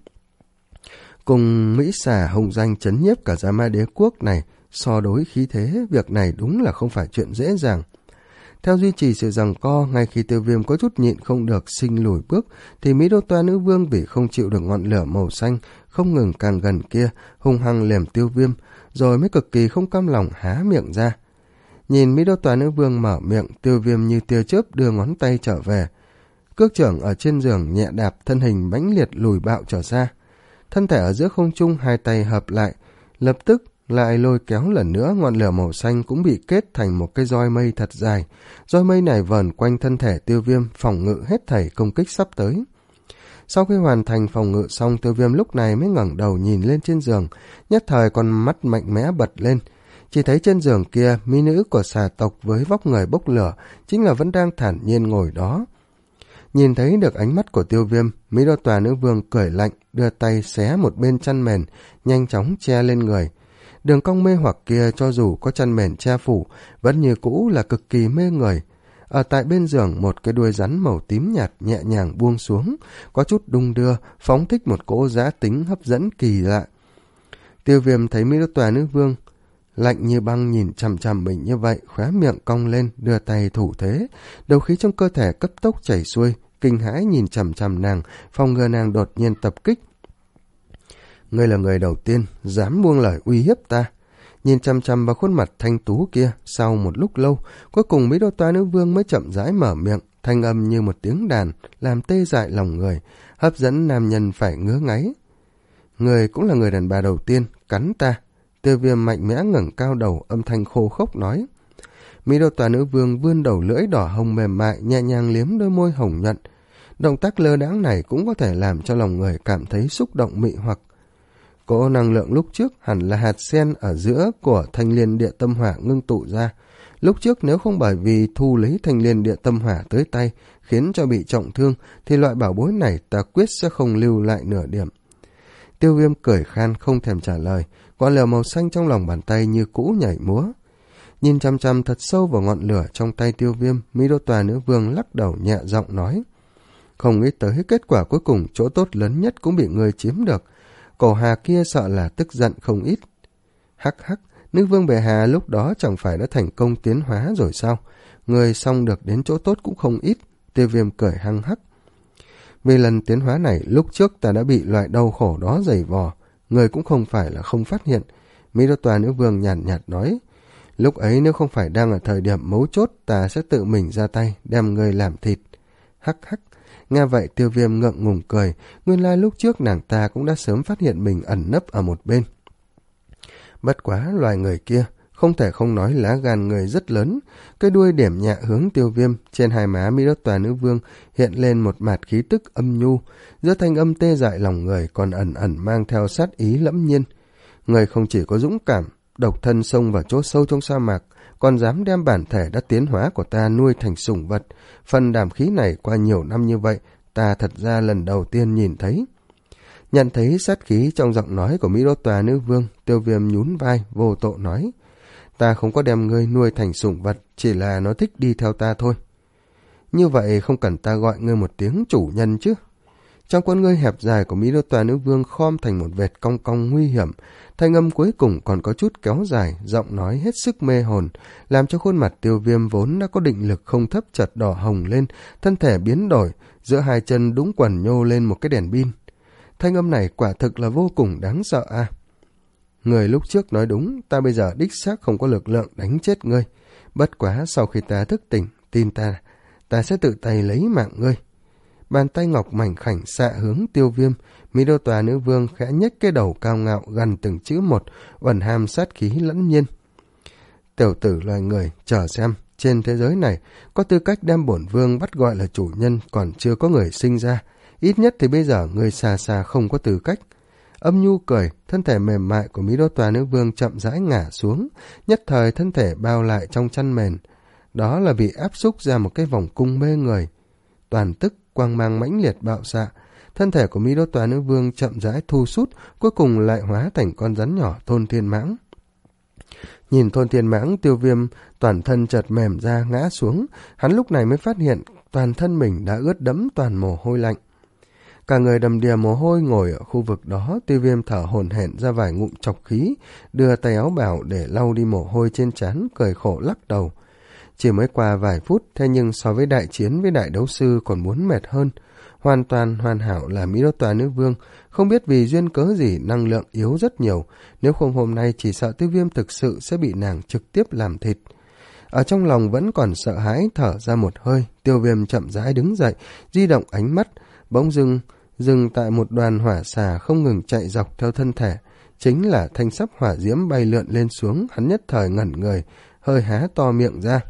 Cùng Mỹ xà hung danh chấn nhiếp cả Gia Ma Đế quốc này, so đối khí thế, việc này đúng là không phải chuyện dễ dàng. Theo duy trì sự giằng co, ngay khi Tiêu Viêm có chút nhịn không được sinh lùi bước, thì Mỹ Đô Toa Nữ Vương vì không chịu được ngọn lửa màu xanh, không ngừng càng gần kia, hung hăng liềm Tiêu Viêm, rồi mới cực kỳ không cam lòng há miệng ra. Nhìn Mỹ Đô Tòa Nữ Vương mở miệng, Tiêu Viêm như tia chớp đưa ngón tay trở về. Cước trưởng ở trên giường nhẹ đạp, thân hình mãnh liệt lùi bạo trở ra. Thân thể ở giữa không trung, hai tay hợp lại, lập tức lại lôi kéo lần nữa, ngọn lửa màu xanh cũng bị kết thành một cái roi mây thật dài. Roi mây này vờn quanh thân thể Tiêu Viêm, phòng ngự hết thảy công kích sắp tới. Sau khi hoàn thành phòng ngự xong, Tiêu Viêm lúc này mới ngẩng đầu nhìn lên trên giường, nhất thời con mắt mạnh mẽ bật lên. Chỉ thấy trên giường kia, mỹ nữ của xà tộc với vóc người bốc lửa, chính là vẫn đang thản nhiên ngồi đó. Nhìn thấy được ánh mắt của Tiêu Viêm, Mỹ Đô Tòa Nữ Vương cười lạnh, đưa tay xé một bên chăn mền, nhanh chóng che lên người. Đường cong mê hoặc kia cho dù có chăn mền che phủ, vẫn như cũ là cực kỳ mê người. Ở tại bên giường, một cái đuôi rắn màu tím nhạt nhẹ nhàng buông xuống, có chút đung đưa, phóng thích một cỗ dã tính hấp dẫn kỳ lạ. Tiêu Viêm thấy Mỹ Đô Tòa Nữ Vương lạnh như băng nhìn chằm chằm mình như vậy, khóe miệng cong lên, đưa tay thủ thế, đầu khí trong cơ thể cấp tốc chảy xuôi, kinh hãi nhìn chằm chằm nàng, phòng ngừa nàng đột nhiên tập kích. Ngươi là người đầu tiên dám buông lời uy hiếp ta. Nhìn chằm chằm vào khuôn mặt thanh tú kia, sau một lúc lâu, cuối cùng Mỹ Đô Toa Nữ Vương mới chậm rãi mở miệng, thanh âm như một tiếng đàn, làm tê dại lòng người, hấp dẫn nam nhân phải ngứa ngáy. Người cũng là người đàn bà đầu tiên cắn ta. Tiêu Viêm mạnh mẽ ngẩng cao đầu, âm thanh khô khốc nói. Mỹ Đô Tòa Nữ Vương vươn đầu lưỡi đỏ hồng mềm mại, nhẹ nhàng liếm đôi môi hồng nhuận. Động tác lơ đãng này cũng có thể làm cho lòng người cảm thấy xúc động mị hoặc. Cỗ năng lượng lúc trước hẳn là hạt sen ở giữa của Thanh Liên Địa Tâm Hỏa ngưng tụ ra. Lúc trước nếu không bởi vì thu lấy Thanh Liên Địa Tâm Hỏa tới tay, khiến cho bị trọng thương, thì loại bảo bối này ta quyết sẽ không lưu lại nửa điểm. Tiêu Viêm cười khan không thèm trả lời, ngọn lửa màu xanh trong lòng bàn tay như cũ nhảy múa. Nhìn chăm chăm thật sâu vào ngọn lửa trong tay Tiêu Viêm, Mỹ Đô Tòa Nữ Vương lắc đầu nhẹ giọng nói. Không nghĩ tới kết quả cuối cùng chỗ tốt lớn nhất cũng bị người chiếm được. Cổ Hà kia sợ là tức giận không ít. Hắc hắc, Nữ Vương bệ hạ lúc đó chẳng phải đã thành công tiến hóa rồi sao? Người xong được đến chỗ tốt cũng không ít. Tiêu Viêm cười hăng hắc. Vì lần tiến hóa này lúc trước ta đã bị loại đau khổ đó dày vò. Người cũng không phải là không phát hiện. Mỹ Đô Tòa Nữ Vương nhàn nhạt, nhạt nói. Lúc ấy nếu không phải đang ở thời điểm mấu chốt, ta sẽ tự mình ra tay, đem người làm thịt. Hắc hắc. Nghe vậy Tiêu Viêm ngượng ngùng cười, nguyên lai lúc trước nàng ta cũng đã sớm phát hiện mình ẩn nấp ở một bên. Bất quá loài người kia, không thể không nói lá gan người rất lớn, cái đuôi điểm nhẹ hướng Tiêu Viêm, trên hai má Mỹ Đô Tòa Nữ Vương hiện lên một mạt khí tức âm nhu, giữa thanh âm tê dại lòng người còn ẩn ẩn mang theo sát ý lẫm nhiên. Người không chỉ có dũng cảm, độc thân xông vào chỗ sâu trong sa mạc, còn dám đem bản thể đã tiến hóa của ta nuôi thành sủng vật. Phần đảm khí này qua nhiều năm như vậy, ta thật ra lần đầu tiên nhìn thấy. Nhận thấy sát khí trong giọng nói của Mỹ Đô Tòa Nữ Vương, Tiêu Viêm nhún vai, vô tội nói, ta không có đem ngươi nuôi thành sủng vật, chỉ là nó thích đi theo ta thôi. Như vậy không cần ta gọi ngươi một tiếng chủ nhân chứ? Trong con ngươi hẹp dài của Mỹ Đô Tòa Nữ Vương khom thành một vệt cong cong nguy hiểm, thanh âm cuối cùng còn có chút kéo dài, giọng nói hết sức mê hồn, làm cho khuôn mặt Tiêu Viêm vốn đã có định lực không thấp chợt đỏ hồng lên, thân thể biến đổi, giữa hai chân đúng quần nhô lên một cái đèn pin. Thanh âm này quả thực là vô cùng đáng sợ a. À. Người lúc trước nói đúng, ta bây giờ đích xác không có lực lượng đánh chết ngươi. Bất quá sau khi ta thức tỉnh, tin ta, ta sẽ tự tay lấy mạng ngươi. Bàn tay ngọc mảnh khảnh xạ hướng Tiêu Viêm, Mỹ Đô Tòa Nữ Vương khẽ nhếch cái đầu cao ngạo gần từng chữ một, ẩn hàm sát khí lẫn nhiên. Tiểu tử loài người, chờ xem, trên thế giới này, có tư cách đem bổn vương bắt gọi là chủ nhân còn chưa có người sinh ra. Ít nhất thì bây giờ người xa xa không có tư cách. Âm nhu cười, thân thể mềm mại của Mỹ Đô Tòa Nữ Vương chậm rãi ngả xuống, nhất thời thân thể bao lại trong chăn mền. Đó là vì áp xúc ra một cái vòng cung mê người. Toàn tức, quang mang mãnh liệt bạo xạ, thân thể của Mỹ Đô Tòa Nữ Vương chậm rãi thu sút, cuối cùng lại hóa thành con rắn nhỏ Thôn Thiên Mãng. Nhìn Thôn Thiên Mãng, Tiêu Viêm toàn thân chợt mềm ra ngã xuống, hắn lúc này mới phát hiện toàn thân mình đã ướt đẫm toàn mồ hôi lạnh. Cả người đầm đìa mồ hôi ngồi ở khu vực đó, Tiêu Viêm thở hổn hển ra vài ngụm chọc khí, đưa tay áo bảo để lau đi mồ hôi trên trán, cười khổ lắc đầu. Chỉ mới qua vài phút, thế nhưng so với đại chiến với đại đấu sư còn muốn mệt hơn. Hoàn toàn hoàn hảo là Mỹ Đô Tòa Nữ Vương, không biết vì duyên cớ gì năng lượng yếu rất nhiều, nếu không hôm nay chỉ sợ Tiêu Viêm thực sự sẽ bị nàng trực tiếp làm thịt. Ở trong lòng vẫn còn sợ hãi, thở ra một hơi, Tiêu Viêm chậm rãi đứng dậy, di động ánh mắt, bỗng dưng dừng tại một đoàn hỏa xà không ngừng chạy dọc theo thân thể, chính là thanh sắc hỏa diễm bay lượn lên xuống. Hắn nhất thời ngẩn người, hơi há to miệng ra.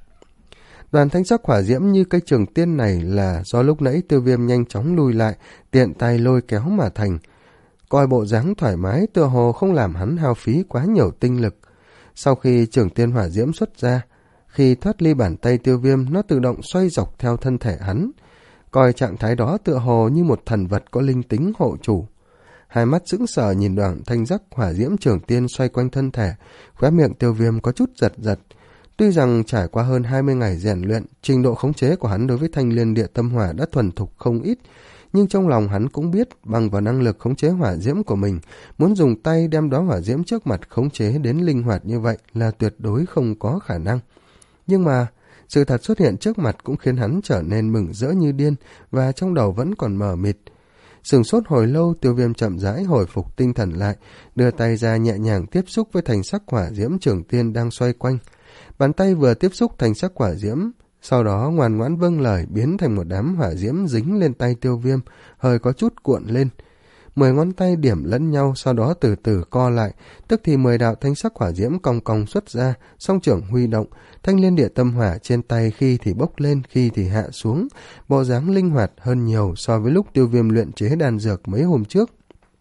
Đoàn thanh sắc hỏa diễm như cây trường tiên này là do lúc nãy Tiêu Viêm nhanh chóng lùi lại, tiện tay lôi kéo mà thành. Coi bộ dáng thoải mái, tựa hồ không làm hắn hao phí quá nhiều tinh lực. Sau khi trường tiên hỏa diễm xuất ra, khi thoát ly bàn tay Tiêu Viêm, nó tự động xoay dọc theo thân thể hắn. Coi trạng thái đó tựa hồ như một thần vật có linh tính hộ chủ. Hai mắt sững sờ nhìn đoàn thanh sắc hỏa diễm trường tiên xoay quanh thân thể, khóe miệng Tiêu Viêm có chút giật giật. Tuy rằng trải qua hơn hai mươi ngày rèn luyện, trình độ khống chế của hắn đối với thanh liên địa tâm hỏa đã thuần thục không ít, nhưng trong lòng hắn cũng biết bằng vào năng lực khống chế hỏa diễm của mình, muốn dùng tay đem đó hỏa diễm trước mặt khống chế đến linh hoạt như vậy là tuyệt đối không có khả năng. Nhưng mà sự thật xuất hiện trước mặt cũng khiến hắn trở nên mừng rỡ như điên, và trong đầu vẫn còn mờ mịt. Sừng sốt hồi lâu, Tiêu Viêm chậm rãi hồi phục tinh thần lại, đưa tay ra nhẹ nhàng tiếp xúc với thành sắc hỏa diễm trường tiên đang xoay quanh. Bàn tay vừa tiếp xúc thành sắc hỏa diễm, sau đó ngoan ngoãn vâng lời biến thành một đám hỏa diễm dính lên tay Tiêu Viêm, hơi có chút cuộn lên. Mười ngón tay điểm lẫn nhau, sau đó từ từ co lại, tức thì mười đạo thanh sắc hỏa diễm cong cong xuất ra, song trưởng huy động, thanh liên địa tâm hỏa trên tay khi thì bốc lên, khi thì hạ xuống, bộ dáng linh hoạt hơn nhiều so với lúc Tiêu Viêm luyện chế đan dược mấy hôm trước.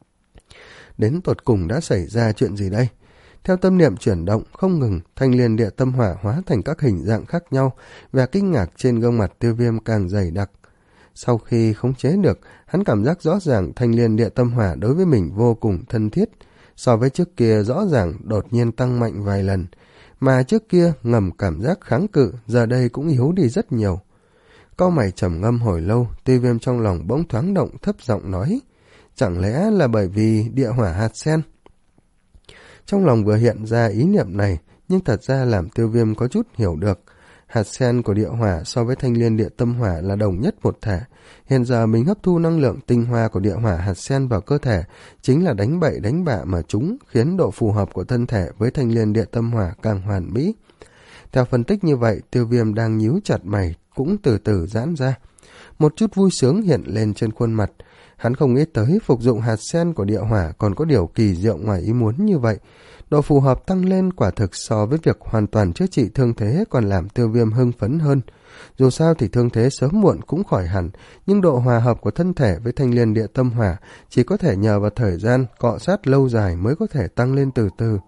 Đến tột cùng đã xảy ra chuyện gì đây? Theo tâm niệm chuyển động không ngừng, thanh liên địa tâm hỏa hóa thành các hình dạng khác nhau, và kinh ngạc trên gương mặt Tiêu Viêm càng dày đặc. Sau khi khống chế được, hắn cảm giác rõ ràng thanh liên địa tâm hỏa đối với mình vô cùng thân thiết, so với trước kia rõ ràng đột nhiên tăng mạnh vài lần, mà trước kia ngầm cảm giác kháng cự, giờ đây cũng yếu đi rất nhiều. Cau mày trầm ngâm hồi lâu, Tiêu Viêm trong lòng bỗng thoáng động, thấp giọng nói, chẳng lẽ là bởi vì địa hỏa hạt sen? Trong lòng vừa hiện ra ý niệm này, nhưng thật ra làm Tiêu Viêm có chút hiểu được. Hạt sen của địa hỏa so với thanh liên địa tâm hỏa là đồng nhất một thể. Hiện giờ mình hấp thu năng lượng tinh hoa của địa hỏa hạt sen vào cơ thể, chính là đánh bậy đánh bạ mà chúng, khiến độ phù hợp của thân thể với thanh liên địa tâm hỏa càng hoàn mỹ. Theo phân tích như vậy, Tiêu Viêm đang nhíu chặt mày, cũng từ từ giãn ra. Một chút vui sướng hiện lên trên khuôn mặt. Hắn không nghĩ tới phục dụng hạt sen của địa hỏa còn có điều kỳ diệu ngoài ý muốn như vậy. Độ phù hợp tăng lên quả thực so với việc hoàn toàn chữa trị thương thế còn làm Tiêu Viêm hưng phấn hơn. Dù sao thì thương thế sớm muộn cũng khỏi hẳn, nhưng độ hòa hợp của thân thể với thanh liên địa tâm hỏa chỉ có thể nhờ vào thời gian cọ sát lâu dài mới có thể tăng lên từ từ.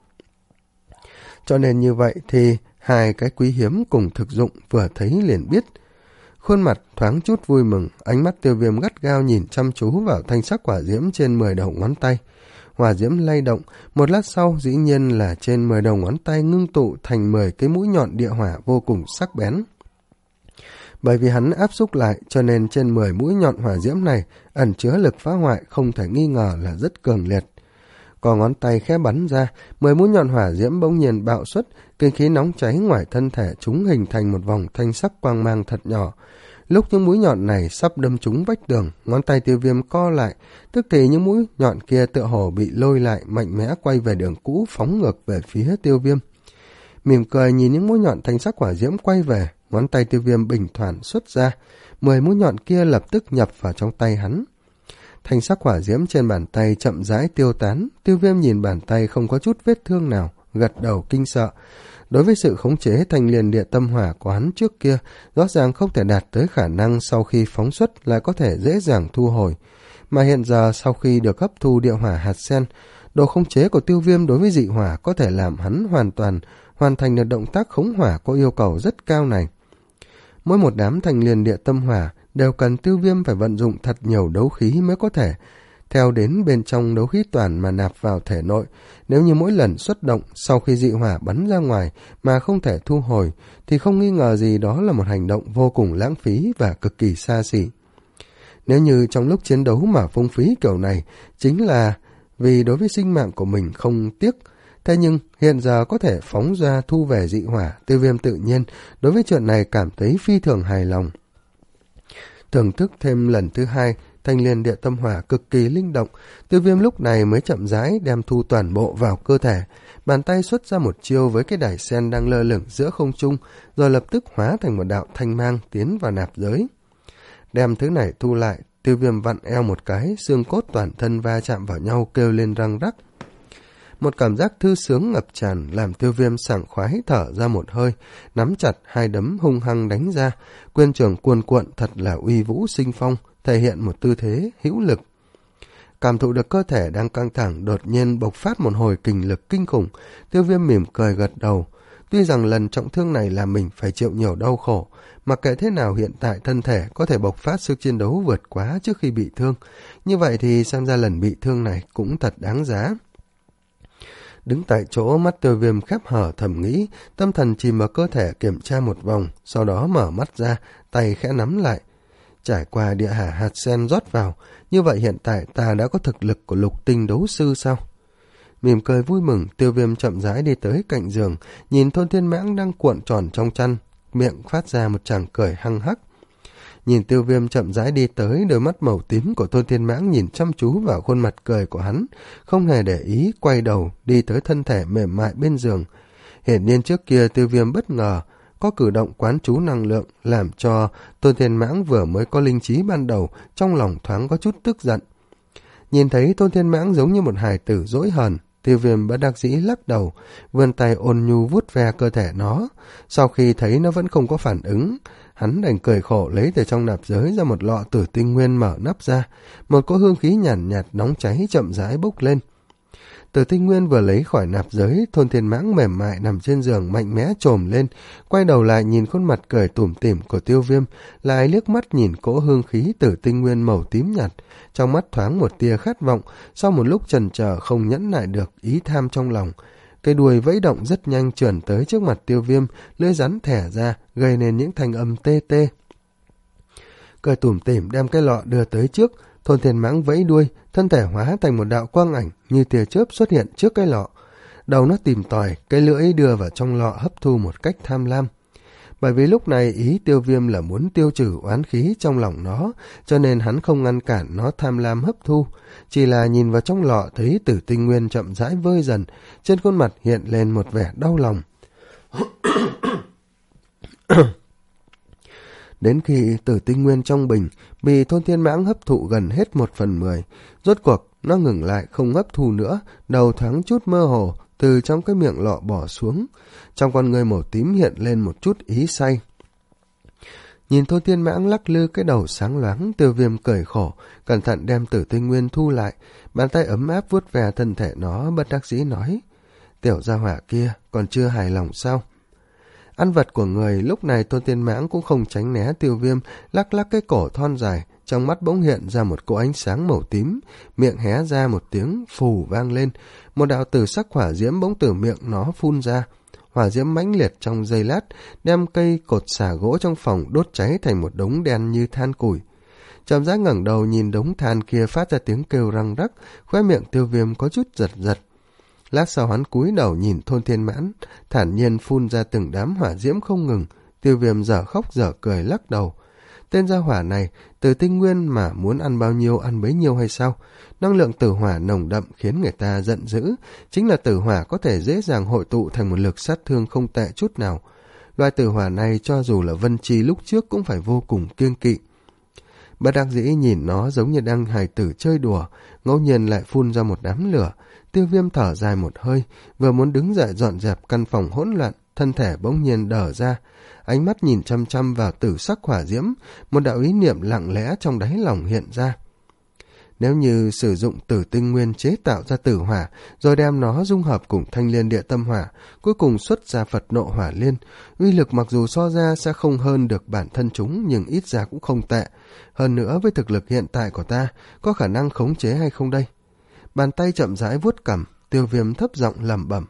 Cho nên như vậy thì hai cái quý hiếm cùng thực dụng vừa thấy liền biết. Khuôn mặt thoáng chút vui mừng, ánh mắt Tiêu Viêm gắt gao nhìn chăm chú vào thanh sắc hỏa diễm trên mười đầu ngón tay. Hỏa diễm lay động, một lát sau dĩ nhiên là trên mười đầu ngón tay ngưng tụ thành mười cái mũi nhọn địa hỏa vô cùng sắc bén. Bởi vì hắn áp xúc lại cho nên trên mười mũi nhọn hỏa diễm này ẩn chứa lực phá hoại không thể nghi ngờ là rất cường liệt. Có ngón tay khẽ bắn ra, mười mũi nhọn hỏa diễm bỗng nhiên bạo xuất, kinh khí nóng cháy ngoài thân thể chúng hình thành một vòng thanh sắc quang mang thật nhỏ. Lúc những mũi nhọn này sắp đâm trúng vách tường, ngón tay Tiêu Viêm co lại, tức thì những mũi nhọn kia tựa hồ bị lôi lại, mạnh mẽ quay về đường cũ, phóng ngược về phía Tiêu Viêm. Mỉm cười nhìn những mũi nhọn thanh sắc hỏa diễm quay về, ngón tay Tiêu Viêm bình thản xuất ra, mười mũi nhọn kia lập tức nhập vào trong tay hắn. Thanh sắc hỏa diễm trên bàn tay chậm rãi tiêu tán, Tiêu Viêm nhìn bàn tay không có chút vết thương nào, gật đầu kinh sợ. Đối với sự khống chế thanh liền địa tâm hỏa của hắn trước kia, rõ ràng không thể đạt tới khả năng sau khi phóng xuất lại có thể dễ dàng thu hồi. Mà hiện giờ sau khi được hấp thu địa hỏa hạt sen, độ khống chế của Tiêu Viêm đối với dị hỏa có thể làm hắn hoàn toàn hoàn thành được động tác khống hỏa có yêu cầu rất cao này. Mỗi một đám thanh liền địa tâm hỏa đều cần Tiêu Viêm phải vận dụng thật nhiều đấu khí mới có thể theo đến bên trong đấu khí toàn mà nạp vào thể nội. Nếu như mỗi lần xuất động sau khi dị hỏa bắn ra ngoài mà không thể thu hồi thì không nghi ngờ gì đó là một hành động vô cùng lãng phí và cực kỳ xa xỉ. Nếu như trong lúc chiến đấu mà phung phí kiểu này chính là vì đối với sinh mạng của mình không tiếc. Thế nhưng hiện giờ có thể phóng ra thu về dị hỏa, Tiêu Viêm tự nhiên đối với chuyện này cảm thấy phi thường hài lòng. Thưởng thức thêm lần thứ hai, thanh liên địa tâm hỏa cực kỳ linh động, Tiêu Viêm lúc này mới chậm rãi đem thu toàn bộ vào cơ thể. Bàn tay xuất ra một chiêu với cái đài sen đang lơ lửng giữa không trung, rồi lập tức hóa thành một đạo thanh mang tiến vào nạp giới. Đem thứ này thu lại, Tiêu Viêm vặn eo một cái, xương cốt toàn thân va chạm vào nhau kêu lên răng rắc. Một cảm giác thư sướng ngập tràn làm Tiêu Viêm sảng khoái thở ra một hơi, nắm chặt hai đấm hung hăng đánh ra, quyền trường cuồn cuộn thật là uy vũ sinh phong, thể hiện một tư thế hữu lực. Cảm thụ được cơ thể đang căng thẳng đột nhiên bộc phát một hồi kình lực kinh khủng, Tiêu Viêm mỉm cười gật đầu. Tuy rằng lần trọng thương này làm mình phải chịu nhiều đau khổ, mặc kệ thế nào hiện tại thân thể có thể bộc phát sức chiến đấu vượt quá trước khi bị thương, như vậy thì xem ra lần bị thương này cũng thật đáng giá. Đứng tại chỗ, mắt Tiêu Viêm khép hở thầm nghĩ, tâm thần chìm vào cơ thể kiểm tra một vòng, sau đó mở mắt ra, tay khẽ nắm lại. Trải qua địa hỏa hạt sen rót vào, như vậy hiện tại ta đã có thực lực của lục tinh đấu sư sao? Mỉm cười vui mừng, Tiêu Viêm chậm rãi đi tới cạnh giường, nhìn Thôn Thiên Mãng đang cuộn tròn trong chăn, miệng phát ra một tràng cười hăng hắc. Nhìn Tiêu Viêm chậm rãi đi tới, đôi mắt màu tím của Thôn Thiên Mãng nhìn chăm chú vào khuôn mặt cười của hắn, không hề để ý, quay đầu đi tới thân thể mềm mại bên giường. Hiển nhiên trước kia Tiêu Viêm bất ngờ có cử động quán chú năng lượng, làm cho Thôn Thiên Mãng vừa mới có linh trí ban đầu, trong lòng thoáng có chút tức giận. Nhìn thấy Thôn Thiên Mãng giống như một hài tử dỗi hờn, Tiêu Viêm bất đắc dĩ lắc đầu, vươn tay ôn nhu vuốt ve cơ thể nó. Sau khi thấy nó vẫn không có phản ứng, hắn đành cười khổ lấy từ trong nạp giới ra một lọ tử tinh nguyên, mở nắp ra, một cỗ hương khí nhàn nhạt, nhạt nóng cháy chậm rãi bốc lên. Tử tinh nguyên vừa lấy khỏi nạp giới, Thôn Thiên Mãng mềm mại nằm trên giường mạnh mẽ trồm lên, quay đầu lại nhìn khuôn mặt cười tủm tỉm của Tiêu Viêm, lại liếc mắt nhìn cỗ hương khí tử tinh nguyên màu tím nhạt, trong mắt thoáng một tia khát vọng. Sau một lúc chần chờ không nhẫn nại được ý tham trong lòng, cây đuôi vẫy động rất nhanh trườn tới trước mặt Tiêu Viêm, lưỡi rắn thẻ ra, gây nên những thanh âm tê tê. Cười tủm tỉm đem cái lọ đưa tới trước, Thôn Thiên Mãng vẫy đuôi, thân thể hóa thành một đạo quang ảnh như tia chớp xuất hiện trước cái lọ. Đầu nó tìm tòi, cái lưỡi đưa vào trong lọ hấp thu một cách tham lam. Bởi vì lúc này ý Tiêu Viêm là muốn tiêu trừ oán khí trong lòng nó, cho nên hắn không ngăn cản nó tham lam hấp thu, chỉ là nhìn vào trong lọ thấy tử tinh nguyên chậm rãi vơi dần, trên khuôn mặt hiện lên một vẻ đau lòng. Đến khi tử tinh nguyên trong bình bị Thôn Thiên Mãng hấp thụ gần hết một phần mười, rốt cuộc nó ngừng lại không hấp thu nữa, đầu thoáng chút mơ hồ từ trong cái miệng lọ bỏ xuống, trong con người màu tím hiện lên một chút ý say. Nhìn Thôn Thiên Mãng lắc lư cái đầu sáng loáng, Tiêu Viêm cười khổ, cẩn thận đem tử tinh nguyên thu lại, bàn tay ấm áp vuốt về thân thể nó, bất đắc dĩ nói: Tiểu gia hỏa kia còn chưa hài lòng sao? Ăn vật của người, lúc này Tôn Thiên Mãng cũng không tránh né Tiêu Viêm, lắc lắc cái cổ thon dài, trong mắt bỗng hiện ra một cỗ ánh sáng màu tím, miệng hé ra một tiếng phù vang lên, một đạo tử sắc hỏa diễm bỗng từ miệng nó phun ra. Hỏa diễm mãnh liệt trong giây lát, đem cây cột xà gỗ trong phòng đốt cháy thành một đống đen như than củi. Chậm rãi ngẩng đầu nhìn đống than kia phát ra tiếng kêu răng rắc, khóe miệng Tiêu Viêm có chút giật giật. Lát sau hắn cúi đầu nhìn Thôn Thiên Mãn, thản nhiên phun ra từng đám hỏa diễm không ngừng. Tiêu Viêm dở khóc dở cười lắc đầu. Tên gia hỏa này, từ tinh nguyên mà muốn ăn bao nhiêu ăn bấy nhiêu hay sao? Năng lượng tử hỏa nồng đậm khiến người ta giận dữ, chính là tử hỏa có thể dễ dàng hội tụ thành một lực sát thương không tệ chút nào. Loại tử hỏa này cho dù là Vân Chi lúc trước cũng phải vô cùng kiêng kỵ. Bất đắc dĩ nhìn nó giống như đang hài tử chơi đùa, ngẫu nhiên lại phun ra một đám lửa. Tiêu Viêm thở dài một hơi, vừa muốn đứng dậy dọn dẹp căn phòng hỗn loạn, thân thể bỗng nhiên đờ ra, ánh mắt nhìn chăm chăm vào tử sắc hỏa diễm, một đạo ý niệm lặng lẽ trong đáy lòng hiện ra. Nếu như sử dụng tử tinh nguyên chế tạo ra tử hỏa, rồi đem nó dung hợp cùng thanh liên địa tâm hỏa, cuối cùng xuất ra Phật nộ hỏa liên, uy lực mặc dù so ra sẽ không hơn được bản thân chúng, nhưng ít ra cũng không tệ. Hơn nữa với thực lực hiện tại của ta, có khả năng khống chế hay không đây? Bàn tay chậm rãi vuốt cằm, Tiêu Viêm thấp giọng lẩm bẩm.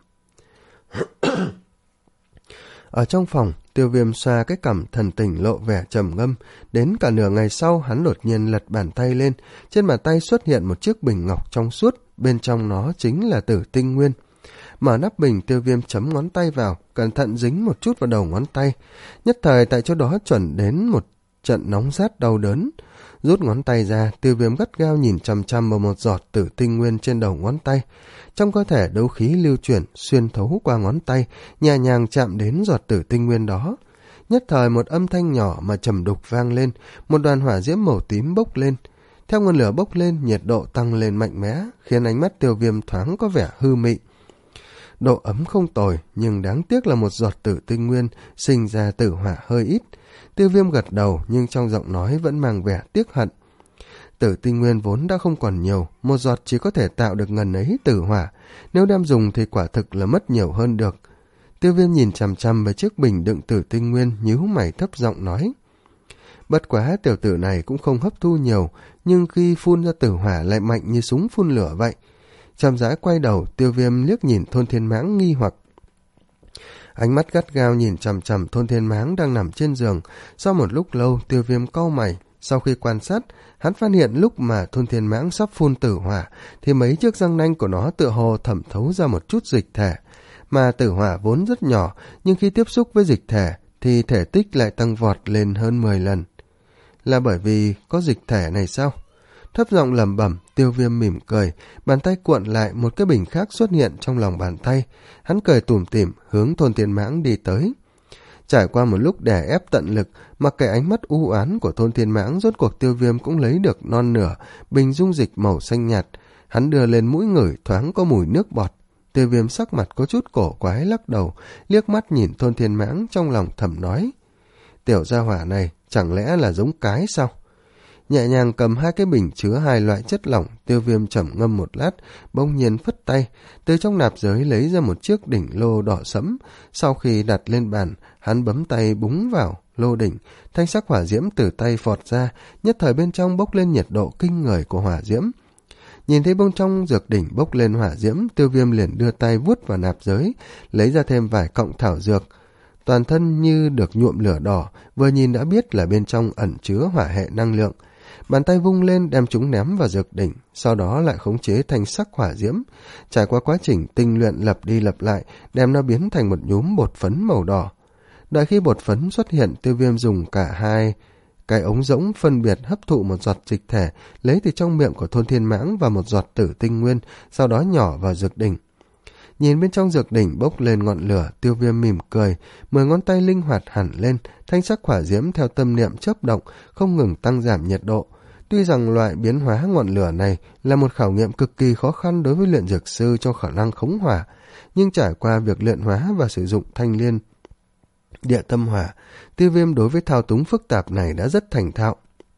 Ở trong phòng, Tiêu Viêm xoa cái cằm, thần tình lộ vẻ trầm ngâm. Đến cả nửa ngày sau, hắn đột nhiên lật bàn tay lên. Trên bàn tay xuất hiện một chiếc bình ngọc trong suốt, bên trong nó chính là tử tinh nguyên. Mở nắp bình, Tiêu Viêm chấm ngón tay vào, cẩn thận dính một chút vào đầu ngón tay. Nhất thời tại chỗ đó chuẩn đến một trận nóng rát đau đớn. Rút ngón tay ra, Tiêu Viêm gắt gao nhìn chằm chằm vào một giọt tử tinh nguyên trên đầu ngón tay. Trong cơ thể đấu khí lưu chuyển, xuyên thấu qua ngón tay, nhẹ nhàng chạm đến giọt tử tinh nguyên đó. Nhất thời một âm thanh nhỏ mà trầm đục vang lên, một đoàn hỏa diễm màu tím bốc lên. Theo ngọn lửa bốc lên, nhiệt độ tăng lên mạnh mẽ, khiến ánh mắt Tiêu Viêm thoáng có vẻ hư mị. Độ ấm không tồi, nhưng đáng tiếc là một giọt tử tinh nguyên sinh ra tử hỏa hơi ít. Tiêu Viêm gật đầu, nhưng trong giọng nói vẫn mang vẻ tiếc hận. Tử tinh nguyên vốn đã không còn nhiều, một giọt chỉ có thể tạo được ngần ấy tử hỏa, nếu đem dùng thì quả thực là mất nhiều hơn được. Tiêu Viêm nhìn chằm chằm về chiếc bình đựng tử tinh nguyên, nhíu mày thấp giọng nói. Bất quá tiểu tử này cũng không hấp thu nhiều, nhưng khi phun ra tử hỏa lại mạnh như súng phun lửa vậy. Chậm rãi quay đầu, Tiêu Viêm liếc nhìn Thôn Thiên Mãng nghi hoặc. Ánh mắt gắt gao nhìn chằm chằm Thôn Thiên Mãng đang nằm trên giường. Sau một lúc lâu, Tiêu Viêm cau mày. Sau khi quan sát, hắn phát hiện lúc mà Thôn Thiên Mãng sắp phun tử hỏa, thì mấy chiếc răng nanh của nó tựa hồ thẩm thấu ra một chút dịch thể. Mà tử hỏa vốn rất nhỏ, nhưng khi tiếp xúc với dịch thể, thì thể tích lại tăng vọt lên hơn mười lần. Là bởi vì có dịch thể này sao? Thấp giọng lẩm bẩm, Tiêu Viêm mỉm cười, bàn tay cuộn lại, một cái bình khác xuất hiện trong lòng bàn tay. Hắn cười tủm tỉm hướng Thôn Thiên Mãng đi tới. Trải qua một lúc đè ép tận lực, mặc kệ ánh mắt u oán của Thôn Thiên Mãng, rốt cuộc Tiêu Viêm cũng lấy được non nửa bình dung dịch màu xanh nhạt. Hắn đưa lên mũi ngửi, thoáng có mùi nước bọt. Tiêu Viêm sắc mặt có chút cổ quái lắc đầu, liếc mắt nhìn Thôn Thiên Mãng, trong lòng thầm nói: tiểu gia hỏa này chẳng lẽ là giống cái sao? Nhẹ nhàng cầm hai cái bình chứa hai loại chất lỏng, Tiêu Viêm trầm ngâm một lát, bỗng nhiên phất tay, từ trong nạp giới lấy ra một chiếc đỉnh lô đỏ sẫm. Sau khi đặt lên bàn, hắn bấm tay búng vào lô đỉnh, thanh sắc hỏa diễm từ tay phọt ra, nhất thời bên trong bốc lên nhiệt độ kinh người của hỏa diễm. Nhìn thấy bông trong dược đỉnh bốc lên hỏa diễm, Tiêu Viêm liền đưa tay vuốt vào nạp giới, lấy ra thêm vài cọng thảo dược. Toàn thân như được nhuộm lửa đỏ, vừa nhìn đã biết là bên trong ẩn chứa hỏa hệ năng lượng. Bàn tay vung lên đem chúng ném vào dược đỉnh, sau đó lại khống chế thanh sắc hỏa diễm. Trải qua quá trình tinh luyện lặp đi lặp lại, đem nó biến thành một nhúm bột phấn màu đỏ. Đợi khi bột phấn xuất hiện, Tiêu Viêm dùng cả hai cái ống rỗng phân biệt hấp thụ một giọt dịch thể, lấy từ trong miệng của Thôn Thiên Mãng và một giọt tử tinh nguyên, sau đó nhỏ vào dược đỉnh. Nhìn bên trong dược đỉnh bốc lên ngọn lửa, Tiêu Viêm mỉm cười, mười ngón tay linh hoạt hẳn lên, thanh sắc hỏa diễm theo tâm niệm chớp động, không ngừng tăng giảm nhiệt độ. Tuy rằng loại biến hóa ngọn lửa này là một khảo nghiệm cực kỳ khó khăn đối với luyện dược sư trong khả năng khống hỏa, nhưng trải qua việc luyện hóa và sử dụng thanh liên địa tâm hỏa, Tiêu Viêm đối với thao túng phức tạp này đã rất thành thạo.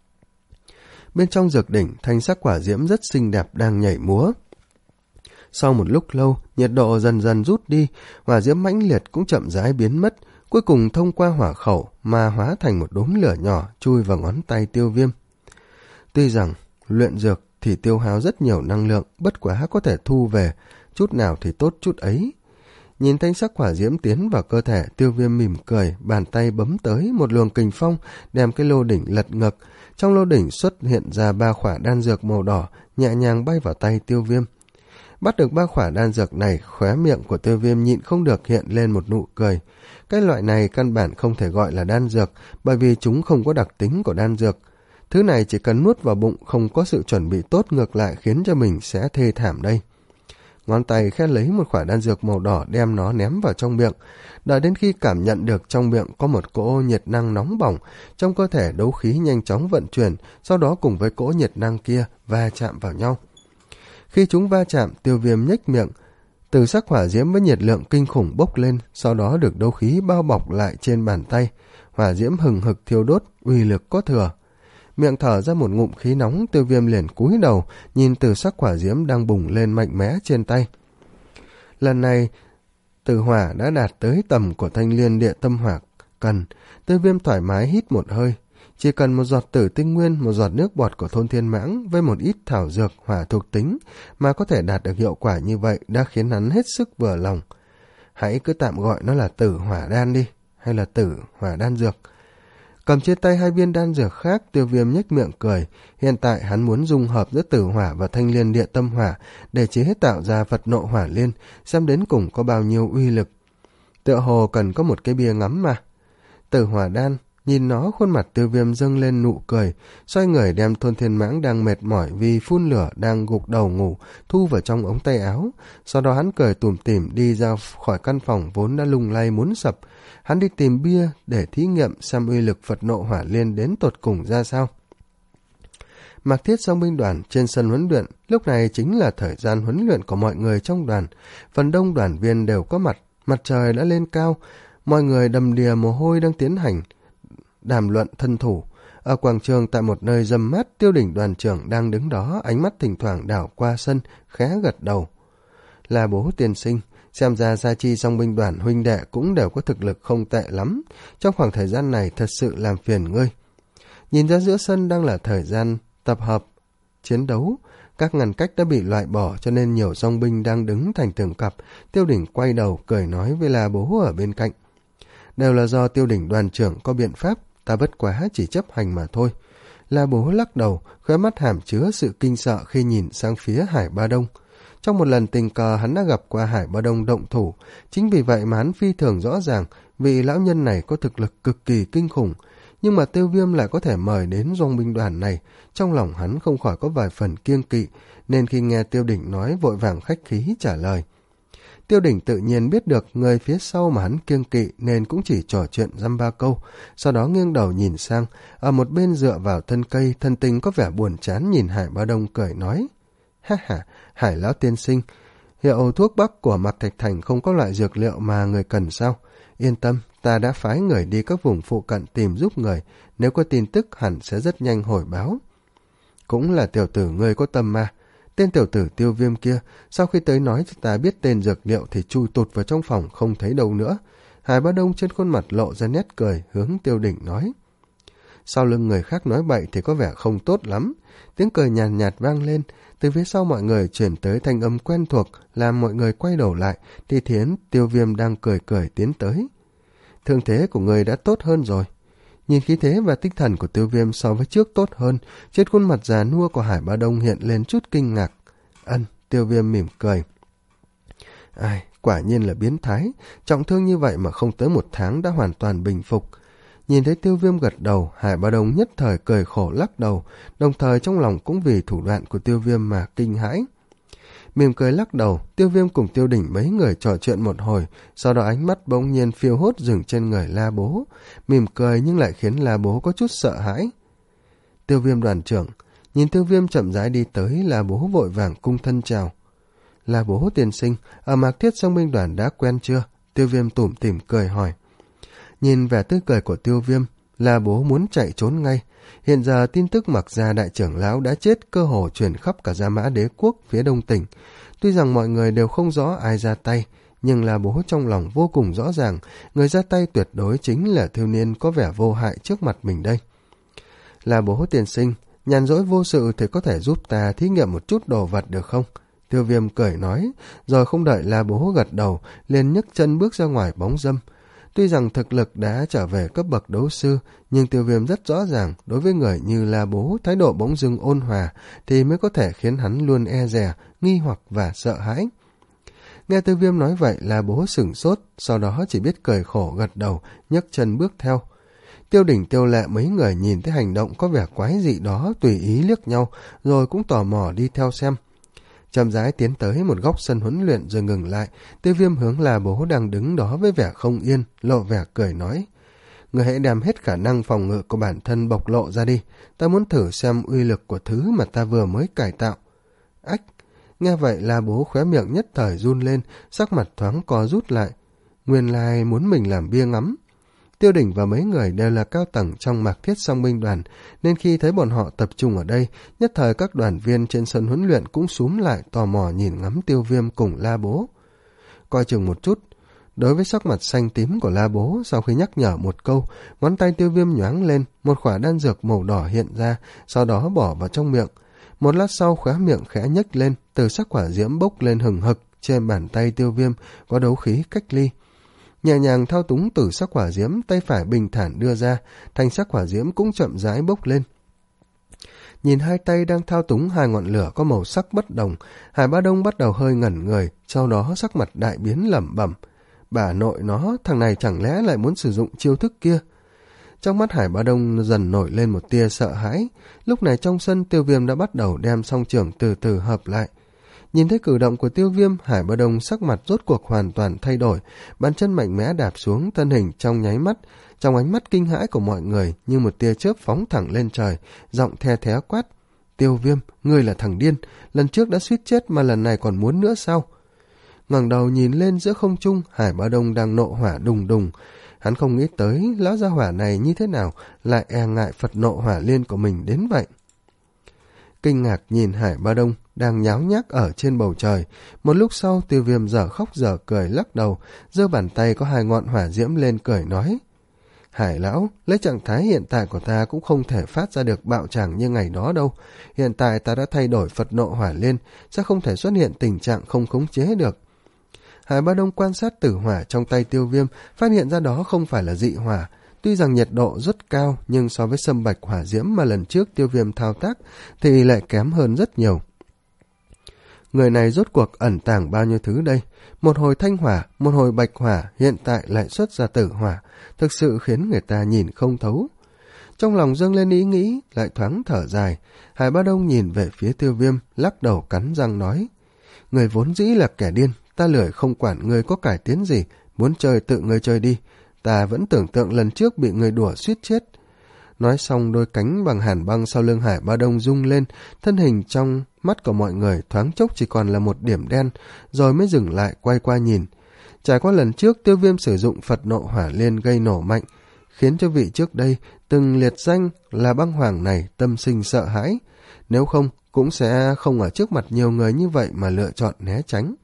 Bên trong dược đỉnh, thanh sắc hỏa diễm rất xinh đẹp đang nhảy múa. Sau một lúc lâu, nhiệt độ dần dần rút đi, hỏa diễm mãnh liệt cũng chậm rãi biến mất, cuối cùng thông qua hỏa khẩu mà hóa thành một đốm lửa nhỏ chui vào ngón tay Tiêu Viêm. Tuy rằng luyện dược thì tiêu hao rất nhiều năng lượng, bất quá có thể thu về, chút nào thì tốt chút ấy. Nhìn thanh sắc hỏa diễm tiến vào cơ thể, Tiêu Viêm mỉm cười, bàn tay bấm tới một luồng kình phong, đem cái lô đỉnh lật ngược. Trong lô đỉnh xuất hiện ra ba khỏa đan dược màu đỏ, nhẹ nhàng bay vào tay Tiêu Viêm. Bắt được ba khỏa đan dược này, khóe miệng của Tiêu Viêm nhịn không được hiện lên một nụ cười. Cái loại này căn bản không thể gọi là đan dược, bởi vì chúng không có đặc tính của đan dược. Thứ này chỉ cần nuốt vào bụng, không có sự chuẩn bị tốt ngược lại khiến cho mình sẽ thê thảm đây. Ngón tay khẽ lấy một khỏa đan dược màu đỏ đem nó ném vào trong miệng. Đợi đến khi cảm nhận được trong miệng có một cỗ nhiệt năng nóng bỏng, trong cơ thể đấu khí nhanh chóng vận chuyển, sau đó cùng với cỗ nhiệt năng kia va chạm vào nhau. Khi chúng va chạm, Tiêu Viêm nhếch miệng, từ sắc hỏa diễm với nhiệt lượng kinh khủng bốc lên, sau đó được đấu khí bao bọc lại trên bàn tay. Hỏa diễm hừng hực thiêu đốt, uy lực có thừa. Miệng thở ra một ngụm khí nóng, Tiêu Viêm liền cúi đầu, nhìn từ sắc hỏa diễm đang bùng lên mạnh mẽ trên tay. Lần này, từ hỏa đã đạt tới tầm của thanh liên địa tâm hỏa cần. Tiêu Viêm thoải mái hít một hơi. Chỉ cần một giọt tử tinh nguyên, một giọt nước bọt của thôn thiên mãng với một ít thảo dược hỏa thuộc tính mà có thể đạt được hiệu quả như vậy đã khiến hắn hết sức vừa lòng. Hãy cứ tạm gọi nó là tử hỏa đan đi, hay là tử hỏa đan dược. Cầm trên tay hai viên đan dược khác, Tiêu Viêm nhếch miệng cười. Hiện tại hắn muốn dung hợp giữa tử hỏa và thanh liên địa tâm hỏa để chế tạo ra Phật nộ hỏa liên, xem đến cùng có bao nhiêu uy lực. Tựa hồ cần có một cái bia ngắm mà. Tử hỏa đan, nhìn nó khuôn mặt Tiêu Viêm dâng lên nụ cười, xoay người đem thôn thiên mãng đang mệt mỏi vì phun lửa đang gục đầu ngủ thu vào trong ống tay áo. Sau đó hắn cười tủm tỉm đi ra khỏi căn phòng vốn đã lung lay muốn sập. Hắn đi tìm bia để thí nghiệm xem uy lực Phật nộ hỏa liên đến tột cùng ra sao. Mạc Thiết Song binh đoàn trên sân huấn luyện, lúc này chính là thời gian huấn luyện của mọi người trong đoàn. Phần đông đoàn viên đều có mặt, mặt trời đã lên cao, mọi người đầm đìa mồ hôi đang tiến hành đàm luận thân thủ. Ở quảng trường tại một nơi râm mát, Tiêu Đỉnh đoàn trưởng đang đứng đó, ánh mắt thỉnh thoảng đảo qua sân, khẽ gật đầu. Là Bố tiên sinh, xem ra Gia Chi Song binh đoàn huynh đệ cũng đều có thực lực không tệ lắm, trong khoảng thời gian này thật sự làm phiền ngươi. Nhìn ra giữa sân đang là thời gian tập hợp, chiến đấu, các ngăn cách đã bị loại bỏ cho nên nhiều song binh đang đứng thành từng cặp. Tiêu Đỉnh quay đầu cười nói với La Bố ở bên cạnh. Đều là do Tiêu Đỉnh đoàn trưởng có biện pháp, ta bất quá chỉ chấp hành mà thôi. La Bố lắc đầu, khóe mắt hàm chứa sự kinh sợ khi nhìn sang phía Hải Ba Đông. Trong một lần tình cờ hắn đã gặp qua Hải Ba Đông động thủ, chính vì vậy mà hắn phi thường rõ ràng vị lão nhân này có thực lực cực kỳ kinh khủng. Nhưng mà Tiêu Viêm lại có thể mời đến doanh binh đoàn này, trong lòng hắn không khỏi có vài phần kiêng kỵ, nên khi nghe Tiêu Đỉnh nói vội vàng khách khí trả lời. Tiêu Đỉnh tự nhiên biết được người phía sau mà hắn kiêng kỵ nên cũng chỉ trò chuyện dăm ba câu, sau đó nghiêng đầu nhìn sang, ở một bên dựa vào thân cây, thân tình có vẻ buồn chán nhìn Hải Ba Đông cười nói. Ha ha, Hải lão tiên sinh, hiệu thuốc bắc của Mạc Thạch Thành không có loại dược liệu mà người cần sao? Yên tâm, ta đã phái người đi các vùng phụ cận tìm giúp người, nếu có tin tức hẳn sẽ rất nhanh hồi báo. Cũng là tiểu tử ngươi có tâm mà. Tên tiểu tử Tiêu Viêm kia, sau khi tới nói cho ta biết tên dược liệu thì chui tụt vào trong phòng không thấy đâu nữa. Hải Ba Đông trên khuôn mặt lộ ra nét cười, hướng Tiêu Đỉnh nói. Sau lưng người khác nói bậy thì có vẻ không tốt lắm. Tiếng cười nhàn nhạt, nhạt vang lên, từ phía sau mọi người chuyển tới thanh âm quen thuộc, làm mọi người quay đầu lại, thì thiến Tiêu Viêm đang cười cười tiến tới. Thương thế của người đã tốt hơn rồi. Nhìn khí thế và tinh thần của Tiêu Viêm so với trước tốt hơn, trên khuôn mặt già nua của Hải Ba Đông hiện lên chút kinh ngạc. Ân, Tiêu Viêm mỉm cười. Ai, quả nhiên là biến thái, trọng thương như vậy mà không tới một tháng đã hoàn toàn bình phục. Nhìn thấy Tiêu Viêm gật đầu, Hải Ba Đông nhất thời cười khổ lắc đầu, đồng thời trong lòng cũng vì thủ đoạn của Tiêu Viêm mà kinh hãi. Mỉm cười lắc đầu, Tiêu Viêm cùng Tiêu Đỉnh mấy người trò chuyện một hồi, sau đó ánh mắt bỗng nhiên phiêu hốt dừng trên người La Bố. Mỉm cười nhưng lại khiến La Bố có chút sợ hãi. Tiêu Viêm đoàn trưởng, nhìn Tiêu Viêm chậm rãi đi tới, La Bố vội vàng cung thân chào. La Bố tiên sinh, ở Mạc Thiết Song binh đoàn đã quen chưa? Tiêu Viêm tủm tỉm cười hỏi. Nhìn vẻ tươi cười của Tiêu Viêm, La Bố muốn chạy trốn ngay. Hiện giờ tin tức Mạc gia đại trưởng lão đã chết cơ hồ truyền khắp cả Gia Mã Đế quốc phía đông tỉnh. Tuy rằng mọi người đều không rõ ai ra tay, nhưng La Bố trong lòng vô cùng rõ ràng, người ra tay tuyệt đối chính là thiếu niên có vẻ vô hại trước mặt mình đây. La Bố tiên sinh, nhàn rỗi vô sự thì có thể giúp ta thí nghiệm một chút đồ vật được không? Tiêu Viêm cười nói, rồi không đợi La Bố gật đầu, liền nhấc chân bước ra ngoài bóng dâm. Tuy rằng thực lực đã trở về cấp bậc đấu sư, nhưng Tiêu Viêm rất rõ ràng, đối với người như La Bố, thái độ bỗng dưng ôn hòa thì mới có thể khiến hắn luôn e dè, nghi hoặc và sợ hãi. Nghe Tiêu Viêm nói vậy, La Bố sửng sốt, sau đó chỉ biết cười khổ gật đầu, nhấc chân bước theo. Tiêu Đỉnh, Tiêu Lệ mấy người nhìn thấy hành động có vẻ quái dị đó, tùy ý liếc nhau, rồi cũng tò mò đi theo xem. Chậm rãi tiến tới một góc sân huấn luyện rồi ngừng lại. Tiêu Viêm hướng La Bố đang đứng đó với vẻ không yên, lộ vẻ cười nói, người hãy đem hết khả năng phòng ngự của bản thân bộc lộ ra đi, ta muốn thử xem uy lực của thứ mà ta vừa mới cải tạo. Ách! Nghe vậy La Bố khóe miệng nhất thời run lên, sắc mặt thoáng co rút lại. Nguyên lai muốn mình làm bia ngắm. Tiêu Đỉnh và mấy người đều là cao tầng trong Mạc Thiết Song binh đoàn, nên khi thấy bọn họ tập trung ở đây, nhất thời các đoàn viên trên sân huấn luyện cũng xúm lại tò mò nhìn ngắm Tiêu Viêm cùng La Bố. Coi chừng một chút, đối với sắc mặt xanh tím của La Bố, sau khi nhắc nhở một câu, ngón tay Tiêu Viêm nhoáng lên, một khỏa đan dược màu đỏ hiện ra, sau đó bỏ vào trong miệng. Một lát sau khóe miệng khẽ nhếch lên, từ sắc hỏa diễm bốc lên hừng hực, trên bàn tay Tiêu Viêm có đấu khí cách ly. Nhẹ nhàng thao túng từ sắc hỏa diễm, tay phải bình thản đưa ra, thanh sắc hỏa diễm cũng chậm rãi bốc lên. Nhìn hai tay đang thao túng hai ngọn lửa có màu sắc bất đồng, Hải Ba Đông bắt đầu hơi ngẩn người, sau đó sắc mặt đại biến lẩm bẩm. Bà nội nó, thằng này chẳng lẽ lại muốn sử dụng chiêu thức kia? Trong mắt Hải Ba Đông dần nổi lên một tia sợ hãi. Lúc này trong sân, Tiêu Viêm đã bắt đầu đem song trưởng từ từ hợp lại. Nhìn thấy cử động của Tiêu Viêm, Hải Ba Đông sắc mặt rốt cuộc hoàn toàn thay đổi, bàn chân mạnh mẽ đạp xuống, thân hình trong nháy mắt, trong ánh mắt kinh hãi của mọi người như một tia chớp phóng thẳng lên trời, giọng the thé quát: Tiêu Viêm, ngươi là thằng điên, lần trước đã suýt chết mà lần này còn muốn nữa sao? Ngẩng đầu nhìn lên giữa không trung, Hải Ba Đông đang nộ hỏa đùng đùng. Hắn không nghĩ tới lão gia hỏa này như thế nào lại e ngại Phật nộ hỏa liên của mình đến vậy. Kinh ngạc nhìn Hải Ba Đông đang nháo nhác ở trên bầu trời. Một lúc sau, Tiêu Viêm dở khóc dở cười lắc đầu, giơ bàn tay có hai ngọn hỏa diễm lên cười nói: Hải lão, lấy trạng thái hiện tại của ta cũng không thể phát ra được bạo tràng như ngày đó đâu. Hiện tại ta đã thay đổi Phật nộ hỏa liên, sẽ không thể xuất hiện tình trạng không khống chế được. Hải Ba Đông quan sát tử hỏa trong tay Tiêu Viêm, phát hiện ra đó không phải là dị hỏa. Tuy rằng nhiệt độ rất cao, nhưng so với sâm bạch hỏa diễm mà lần trước Tiêu Viêm thao tác thì lại kém hơn rất nhiều. Người này rốt cuộc ẩn tàng bao nhiêu thứ đây? Một hồi thanh hỏa, một hồi bạch hỏa, hiện tại lại xuất ra tử hỏa, thực sự khiến người ta nhìn không thấu. Trong lòng dâng lên ý nghĩ, lại thoáng thở dài. Hải Ba Đông nhìn về phía Tiêu Viêm, lắc đầu cắn răng nói: Người vốn dĩ là kẻ điên, ta lười không quản người có cải tiến gì, muốn chơi tự người chơi đi. Ta vẫn tưởng tượng lần trước bị người đùa suýt chết. Nói xong, đôi cánh bằng hàn băng sau lưng Hải Ba Đông rung lên, thân hình trong mắt của mọi người thoáng chốc chỉ còn là một điểm đen, rồi mới dừng lại quay qua nhìn. Trải qua lần trước Tiêu Viêm sử dụng Phật nộ hỏa liên gây nổ mạnh, khiến cho vị trước đây từng liệt danh là băng hoàng này tâm sinh sợ hãi, nếu không cũng sẽ không ở trước mặt nhiều người như vậy mà lựa chọn né tránh.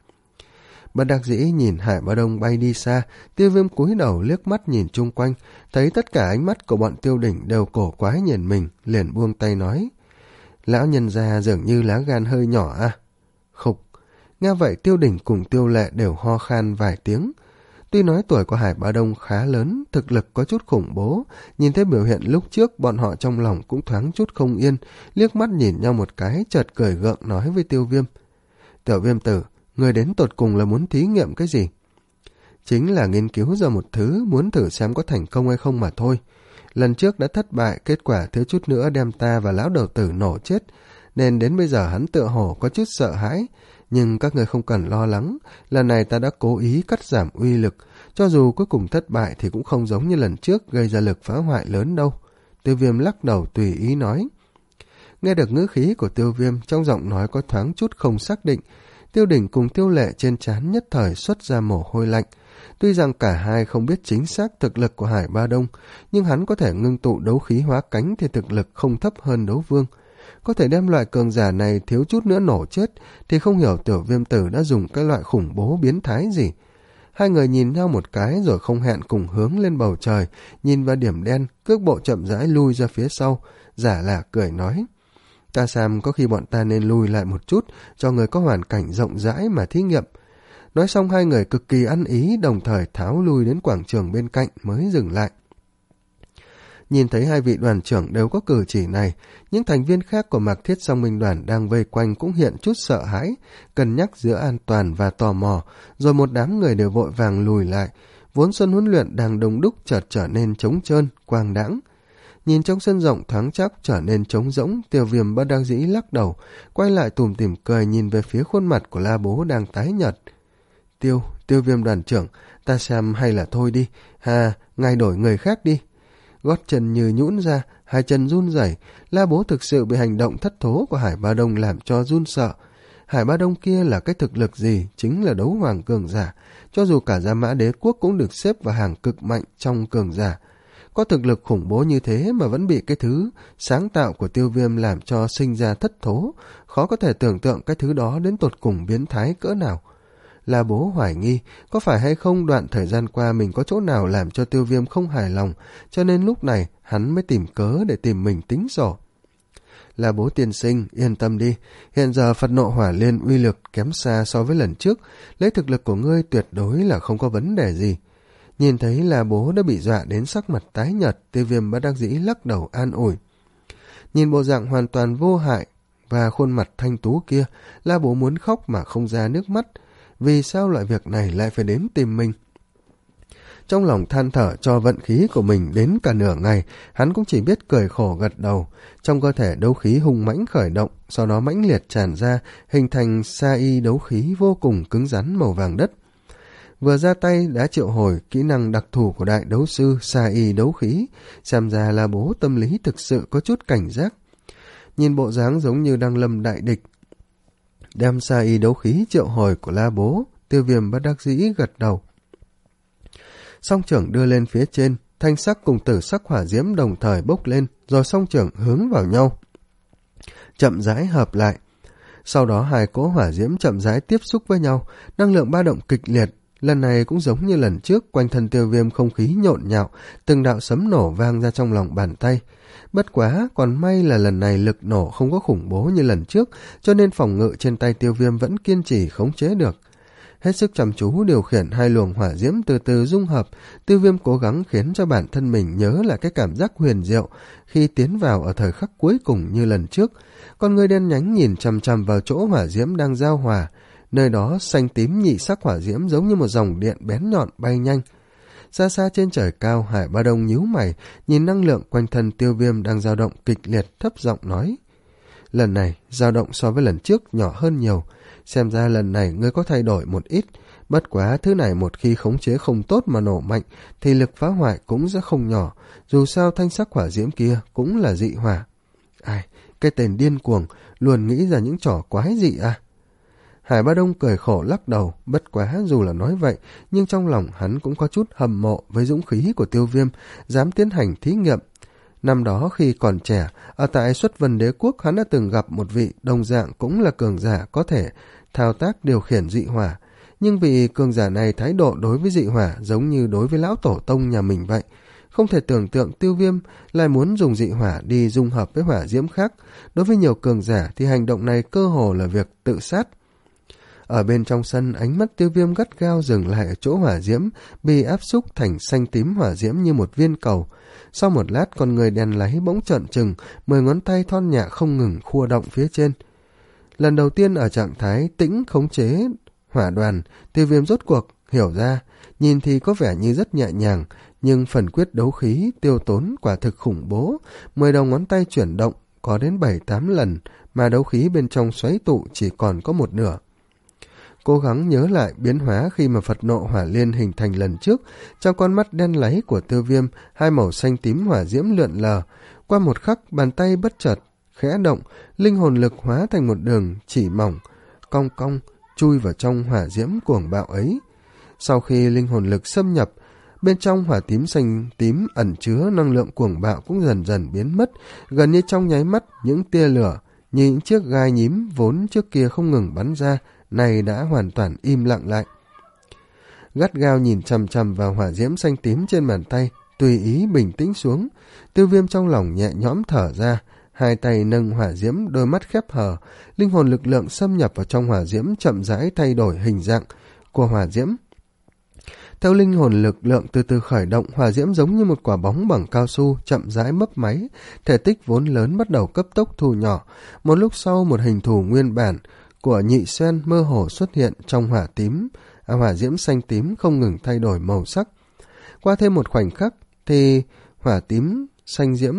Bất đắc dĩ nhìn Hải Ba Đông bay đi xa, Tiêu Viêm cúi đầu liếc mắt nhìn chung quanh, thấy tất cả ánh mắt của bọn Tiêu Đỉnh đều cổ quái nhìn mình, liền buông tay nói: Lão nhân gia dường như lá gan hơi nhỏ à? Khục. Nghe vậy Tiêu Đỉnh cùng Tiêu Lệ đều ho khan vài tiếng. Tuy nói tuổi của Hải Ba Đông khá lớn, thực lực có chút khủng bố, nhìn thấy biểu hiện lúc trước bọn họ trong lòng cũng thoáng chút không yên, liếc mắt nhìn nhau một cái, chợt cười gượng nói với Tiêu Viêm: Tiểu Viêm tử, người đến tột cùng là muốn thí nghiệm cái gì? Chính là nghiên cứu ra một thứ, muốn thử xem có thành công hay không mà thôi. Lần trước đã thất bại, kết quả thiếu chút nữa đem ta và lão đầu tử nổ chết, nên đến bây giờ hắn tựa hồ có chút sợ hãi. Nhưng các người không cần lo lắng, lần này ta đã cố ý cắt giảm uy lực, cho dù cuối cùng thất bại thì cũng không giống như lần trước gây ra lực phá hoại lớn đâu. Tiêu Viêm lắc đầu tùy ý nói. Nghe được ngữ khí của Tiêu Viêm, trong giọng nói có thoáng chút không xác định, Tiêu Đỉnh cùng Tiêu Lệ trên trán nhất thời xuất ra mồ hôi lạnh. Tuy rằng cả hai không biết chính xác thực lực của Hải Ba Đông, nhưng hắn có thể ngưng tụ đấu khí hóa cánh thì thực lực không thấp hơn đấu vương. Có thể đem loại cường giả này thiếu chút nữa nổ chết thì không hiểu Tiểu Viêm tử đã dùng cái loại khủng bố biến thái gì. Hai người nhìn nhau một cái rồi không hẹn cùng hướng lên bầu trời, nhìn vào điểm đen, cước bộ chậm rãi lui ra phía sau, giả lả cười nói. Ta xem có khi bọn ta nên lùi lại một chút, cho người có hoàn cảnh rộng rãi mà thí nghiệm. Nói xong hai người cực kỳ ăn ý, đồng thời tháo lui đến quảng trường bên cạnh mới dừng lại. Nhìn thấy hai vị đoàn trưởng đều có cử chỉ này, những thành viên khác của Mạc Thiết Song Minh đoàn đang vây quanh cũng hiện chút sợ hãi, cân nhắc giữa an toàn và tò mò, rồi một đám người đều vội vàng lùi lại. Vốn sân huấn luyện đang đông đúc chợt trở nên trống trơn, quang đãng. Nhìn trong sân rộng thoáng chốc trở nên trống rỗng, Tiêu Viêm bất đắc dĩ lắc đầu, quay lại tủm tỉm cười nhìn về phía khuôn mặt của La Bố đang tái nhợt. Tiêu, Tiêu Viêm đoàn trưởng, ta xem hay là thôi đi, hà, ngài đổi người khác đi. Gót chân như nhũn ra, hai chân run rẩy. La Bố thực sự bị hành động thất thố của Hải Ba Đông làm cho run sợ. Hải Ba Đông kia là cái thực lực gì? Chính là đấu hoàng cường giả. Cho dù cả Gia Mã Đế Quốc cũng được xếp vào hàng cực mạnh trong cường giả. Có thực lực khủng bố như thế mà vẫn bị cái thứ sáng tạo của Tiêu Viêm làm cho sinh ra thất thố. Khó có thể tưởng tượng cái thứ đó đến tột cùng biến thái cỡ nào. La Bố hoài nghi, có phải hay không đoạn thời gian qua mình có chỗ nào làm cho Tiêu Viêm không hài lòng, cho nên lúc này hắn mới tìm cớ để tìm mình tính sổ. La Bố tiên sinh, yên tâm đi, hiện giờ Phật Nộ Hỏa Liên uy lực kém xa so với lần trước, lấy thực lực của ngươi tuyệt đối là không có vấn đề gì. Nhìn thấy La Bố đã bị dọa đến sắc mặt tái nhợt, Tiêu Viêm bất đắc dĩ lắc đầu an ủi. Nhìn bộ dạng hoàn toàn vô hại và khuôn mặt thanh tú kia, La Bố muốn khóc mà không ra nước mắt. Vì sao loại việc này lại phải đến tìm mình? Trong lòng than thở cho vận khí của mình đến cả nửa ngày, hắn cũng chỉ biết cười khổ gật đầu. Trong cơ thể đấu khí hung mãnh khởi động, sau đó mãnh liệt tràn ra, hình thành sa y đấu khí vô cùng cứng rắn màu vàng đất. Vừa ra tay đã triệu hồi kỹ năng đặc thù của đại đấu sư sa y đấu khí, xem ra La Bố tâm lý thực sự có chút cảnh giác. Nhìn bộ dáng giống như đang lâm đại địch, đem sa y đấu khí triệu hồi của La Bố, Tiêu Viêm bất đắc dĩ gật đầu. Song trưởng đưa lên phía trên, thanh sắc cùng tử sắc hỏa diễm đồng thời bốc lên, rồi song trưởng hướng vào nhau, chậm rãi hợp lại. Sau đó hai cỗ hỏa diễm chậm rãi tiếp xúc với nhau, năng lượng ba động kịch liệt. Lần này cũng giống như lần trước, quanh thân Tiêu Viêm không khí nhộn nhạo, từng đạo sấm nổ vang ra trong lòng bàn tay. Bất quá, còn may là lần này lực nổ không có khủng bố như lần trước, cho nên phòng ngự trên tay Tiêu Viêm vẫn kiên trì khống chế được. Hết sức chăm chú điều khiển hai luồng hỏa diễm từ từ dung hợp, Tiêu Viêm cố gắng khiến cho bản thân mình nhớ lại cái cảm giác huyền diệu khi tiến vào ở thời khắc cuối cùng như lần trước. Con người đen nhánh nhìn chằm chằm vào chỗ hỏa diễm đang giao hòa, nơi đó xanh tím nhị sắc hỏa diễm giống như một dòng điện bén nhọn bay nhanh. Xa xa trên trời cao, Hải Ba Đông nhíu mày, nhìn năng lượng quanh thân Tiêu Viêm đang dao động kịch liệt, thấp giọng nói. Lần này, dao động so với lần trước nhỏ hơn nhiều, xem ra lần này ngươi có thay đổi một ít, bất quá thứ này một khi khống chế không tốt mà nổ mạnh, thì lực phá hoại cũng sẽ không nhỏ, dù sao thanh sắc hỏa diễm kia cũng là dị hỏa. Ai, cái tên điên cuồng, luôn nghĩ ra những trò quái dị à? Hải Ba Đông cười khổ lắc đầu, bất quá dù là nói vậy, nhưng trong lòng hắn cũng có chút hâm mộ với dũng khí của Tiêu Viêm, dám tiến hành thí nghiệm. Năm đó khi còn trẻ, ở tại Xuất Vân Đế Quốc hắn đã từng gặp một vị đồng dạng cũng là cường giả có thể thao tác điều khiển dị hỏa, nhưng vì cường giả này thái độ đối với dị hỏa giống như đối với lão tổ tông nhà mình vậy. Không thể tưởng tượng Tiêu Viêm lại muốn dùng dị hỏa đi dung hợp với hỏa diễm khác, đối với nhiều cường giả thì hành động này cơ hồ là việc tự sát. Ở bên trong sân, ánh mắt Tiêu Viêm gắt gao dừng lại ở chỗ hỏa diễm, bị áp xúc thành xanh tím hỏa diễm như một viên cầu. Sau một lát, con người đèn láy bỗng trợn trừng, mười ngón tay thon nhạ không ngừng khua động phía trên. Lần đầu tiên ở trạng thái tĩnh khống chế hỏa đoàn, Tiêu Viêm rốt cuộc hiểu ra, nhìn thì có vẻ như rất nhẹ nhàng, nhưng phần quyết đấu khí tiêu tốn quả thực khủng bố, mười đầu ngón tay chuyển động có đến bảy tám lần, mà đấu khí bên trong xoáy tụ chỉ còn có một nửa. Cố gắng nhớ lại biến hóa khi mà Phật Nộ Hỏa Liên hình thành lần trước, trong con mắt đen láy của Tiêu Viêm, hai màu xanh tím hỏa diễm lượn lờ. Qua một khắc, bàn tay bất chợt khẽ động, linh hồn lực hóa thành một đường chỉ mỏng, cong cong, chui vào trong hỏa diễm cuồng bạo ấy. Sau khi linh hồn lực xâm nhập, bên trong hỏa tím xanh tím ẩn chứa năng lượng cuồng bạo cũng dần dần biến mất, gần như trong nháy mắt, những tia lửa như những chiếc gai nhím vốn trước kia không ngừng bắn ra, này đã hoàn toàn im lặng lại. gắt gao nhìn chằm chằm vào hỏa diễm xanh tím trên bàn tay, tùy ý bình tĩnh xuống. Tiêu Viêm trong lòng nhẹ nhõm thở ra, hai tay nâng hỏa diễm, đôi mắt khép hờ, linh hồn lực lượng xâm nhập vào trong hỏa diễm, chậm rãi thay đổi hình dạng của hỏa diễm. Theo linh hồn lực lượng từ từ khởi động, hỏa diễm giống như một quả bóng bằng cao su, chậm rãi mấp máy, thể tích vốn lớn bắt đầu cấp tốc thu nhỏ. Một lúc sau, một hình thù nguyên bản của Nhị Sen mơ hồ xuất hiện trong hỏa tím, à, hỏa diễm xanh tím không ngừng thay đổi màu sắc. Qua thêm một khoảnh khắc thì hỏa tím xanh diễm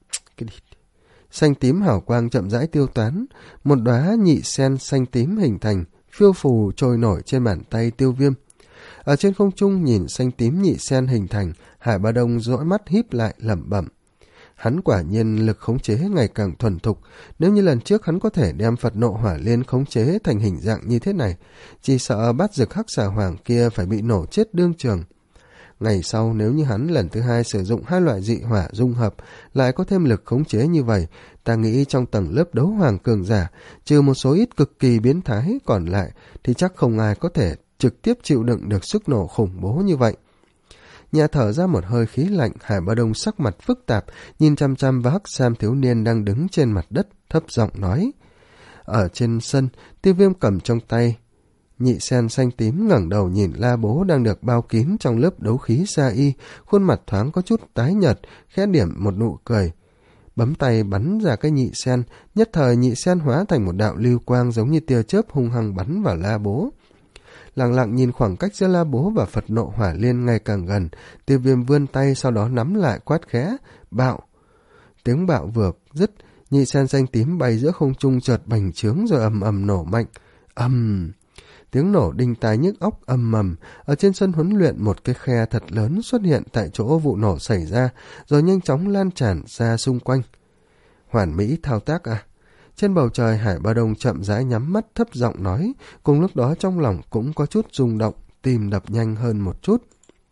xanh tím hào quang chậm rãi tiêu tán, một đóa nhị sen xanh tím hình thành, phiêu phù trôi nổi trên bàn tay Tiêu Viêm. Ở trên không trung nhìn xanh tím nhị sen hình thành, Hải Ba Đông dõi mắt híp lại lẩm bẩm. Hắn quả nhiên lực khống chế ngày càng thuần thục, nếu như lần trước hắn có thể đem Phật Nộ Hỏa Liên khống chế thành hình dạng như thế này, chỉ sợ Bát Dực Hắc Xà Hoàng kia phải bị nổ chết đương trường. Ngày sau nếu như hắn lần thứ hai sử dụng hai loại dị hỏa dung hợp, lại có thêm lực khống chế như vậy, ta nghĩ trong tầng lớp đấu hoàng cường giả, trừ một số ít cực kỳ biến thái còn lại, thì chắc không ai có thể trực tiếp chịu đựng được sức nổ khủng bố như vậy. Nhẹ thở ra một hơi khí lạnh, Hải Ba Đông sắc mặt phức tạp, nhìn chăm chăm vào Hắc Sam thiếu niên đang đứng trên mặt đất, thấp giọng nói. Ở trên sân, Tiêu Viêm cầm trong tay nhị sen xanh tím, ngẩng đầu nhìn La Bố đang được bao kín trong lớp đấu khí sa y, khuôn mặt thoáng có chút tái nhợt, khẽ điểm một nụ cười. Bấm tay bắn ra cái nhị sen, nhất thời nhị sen hóa thành một đạo lưu quang giống như tia chớp hung hăng bắn vào La Bố. Lặng lặng nhìn khoảng cách giữa La Bố và Phật Nộ Hỏa Liên ngày càng gần, Tiêu Viêm vươn tay sau đó nắm lại quát khẽ, bạo. Tiếng bạo vừa dứt, nhị sen xanh tím bay giữa không trung chợt bành trướng rồi ầm ầm nổ mạnh. Ầm! Tiếng nổ đinh tai nhức óc ầm ầm. Ở trên sân huấn luyện, một cái khe thật lớn xuất hiện tại chỗ vụ nổ xảy ra, rồi nhanh chóng lan tràn ra xung quanh. Hoàn mỹ thao tác à? Trên bầu trời, Hải Ba Đông chậm rãi nhắm mắt thấp giọng nói, cùng lúc đó trong lòng cũng có chút rung động, tim đập nhanh hơn một chút.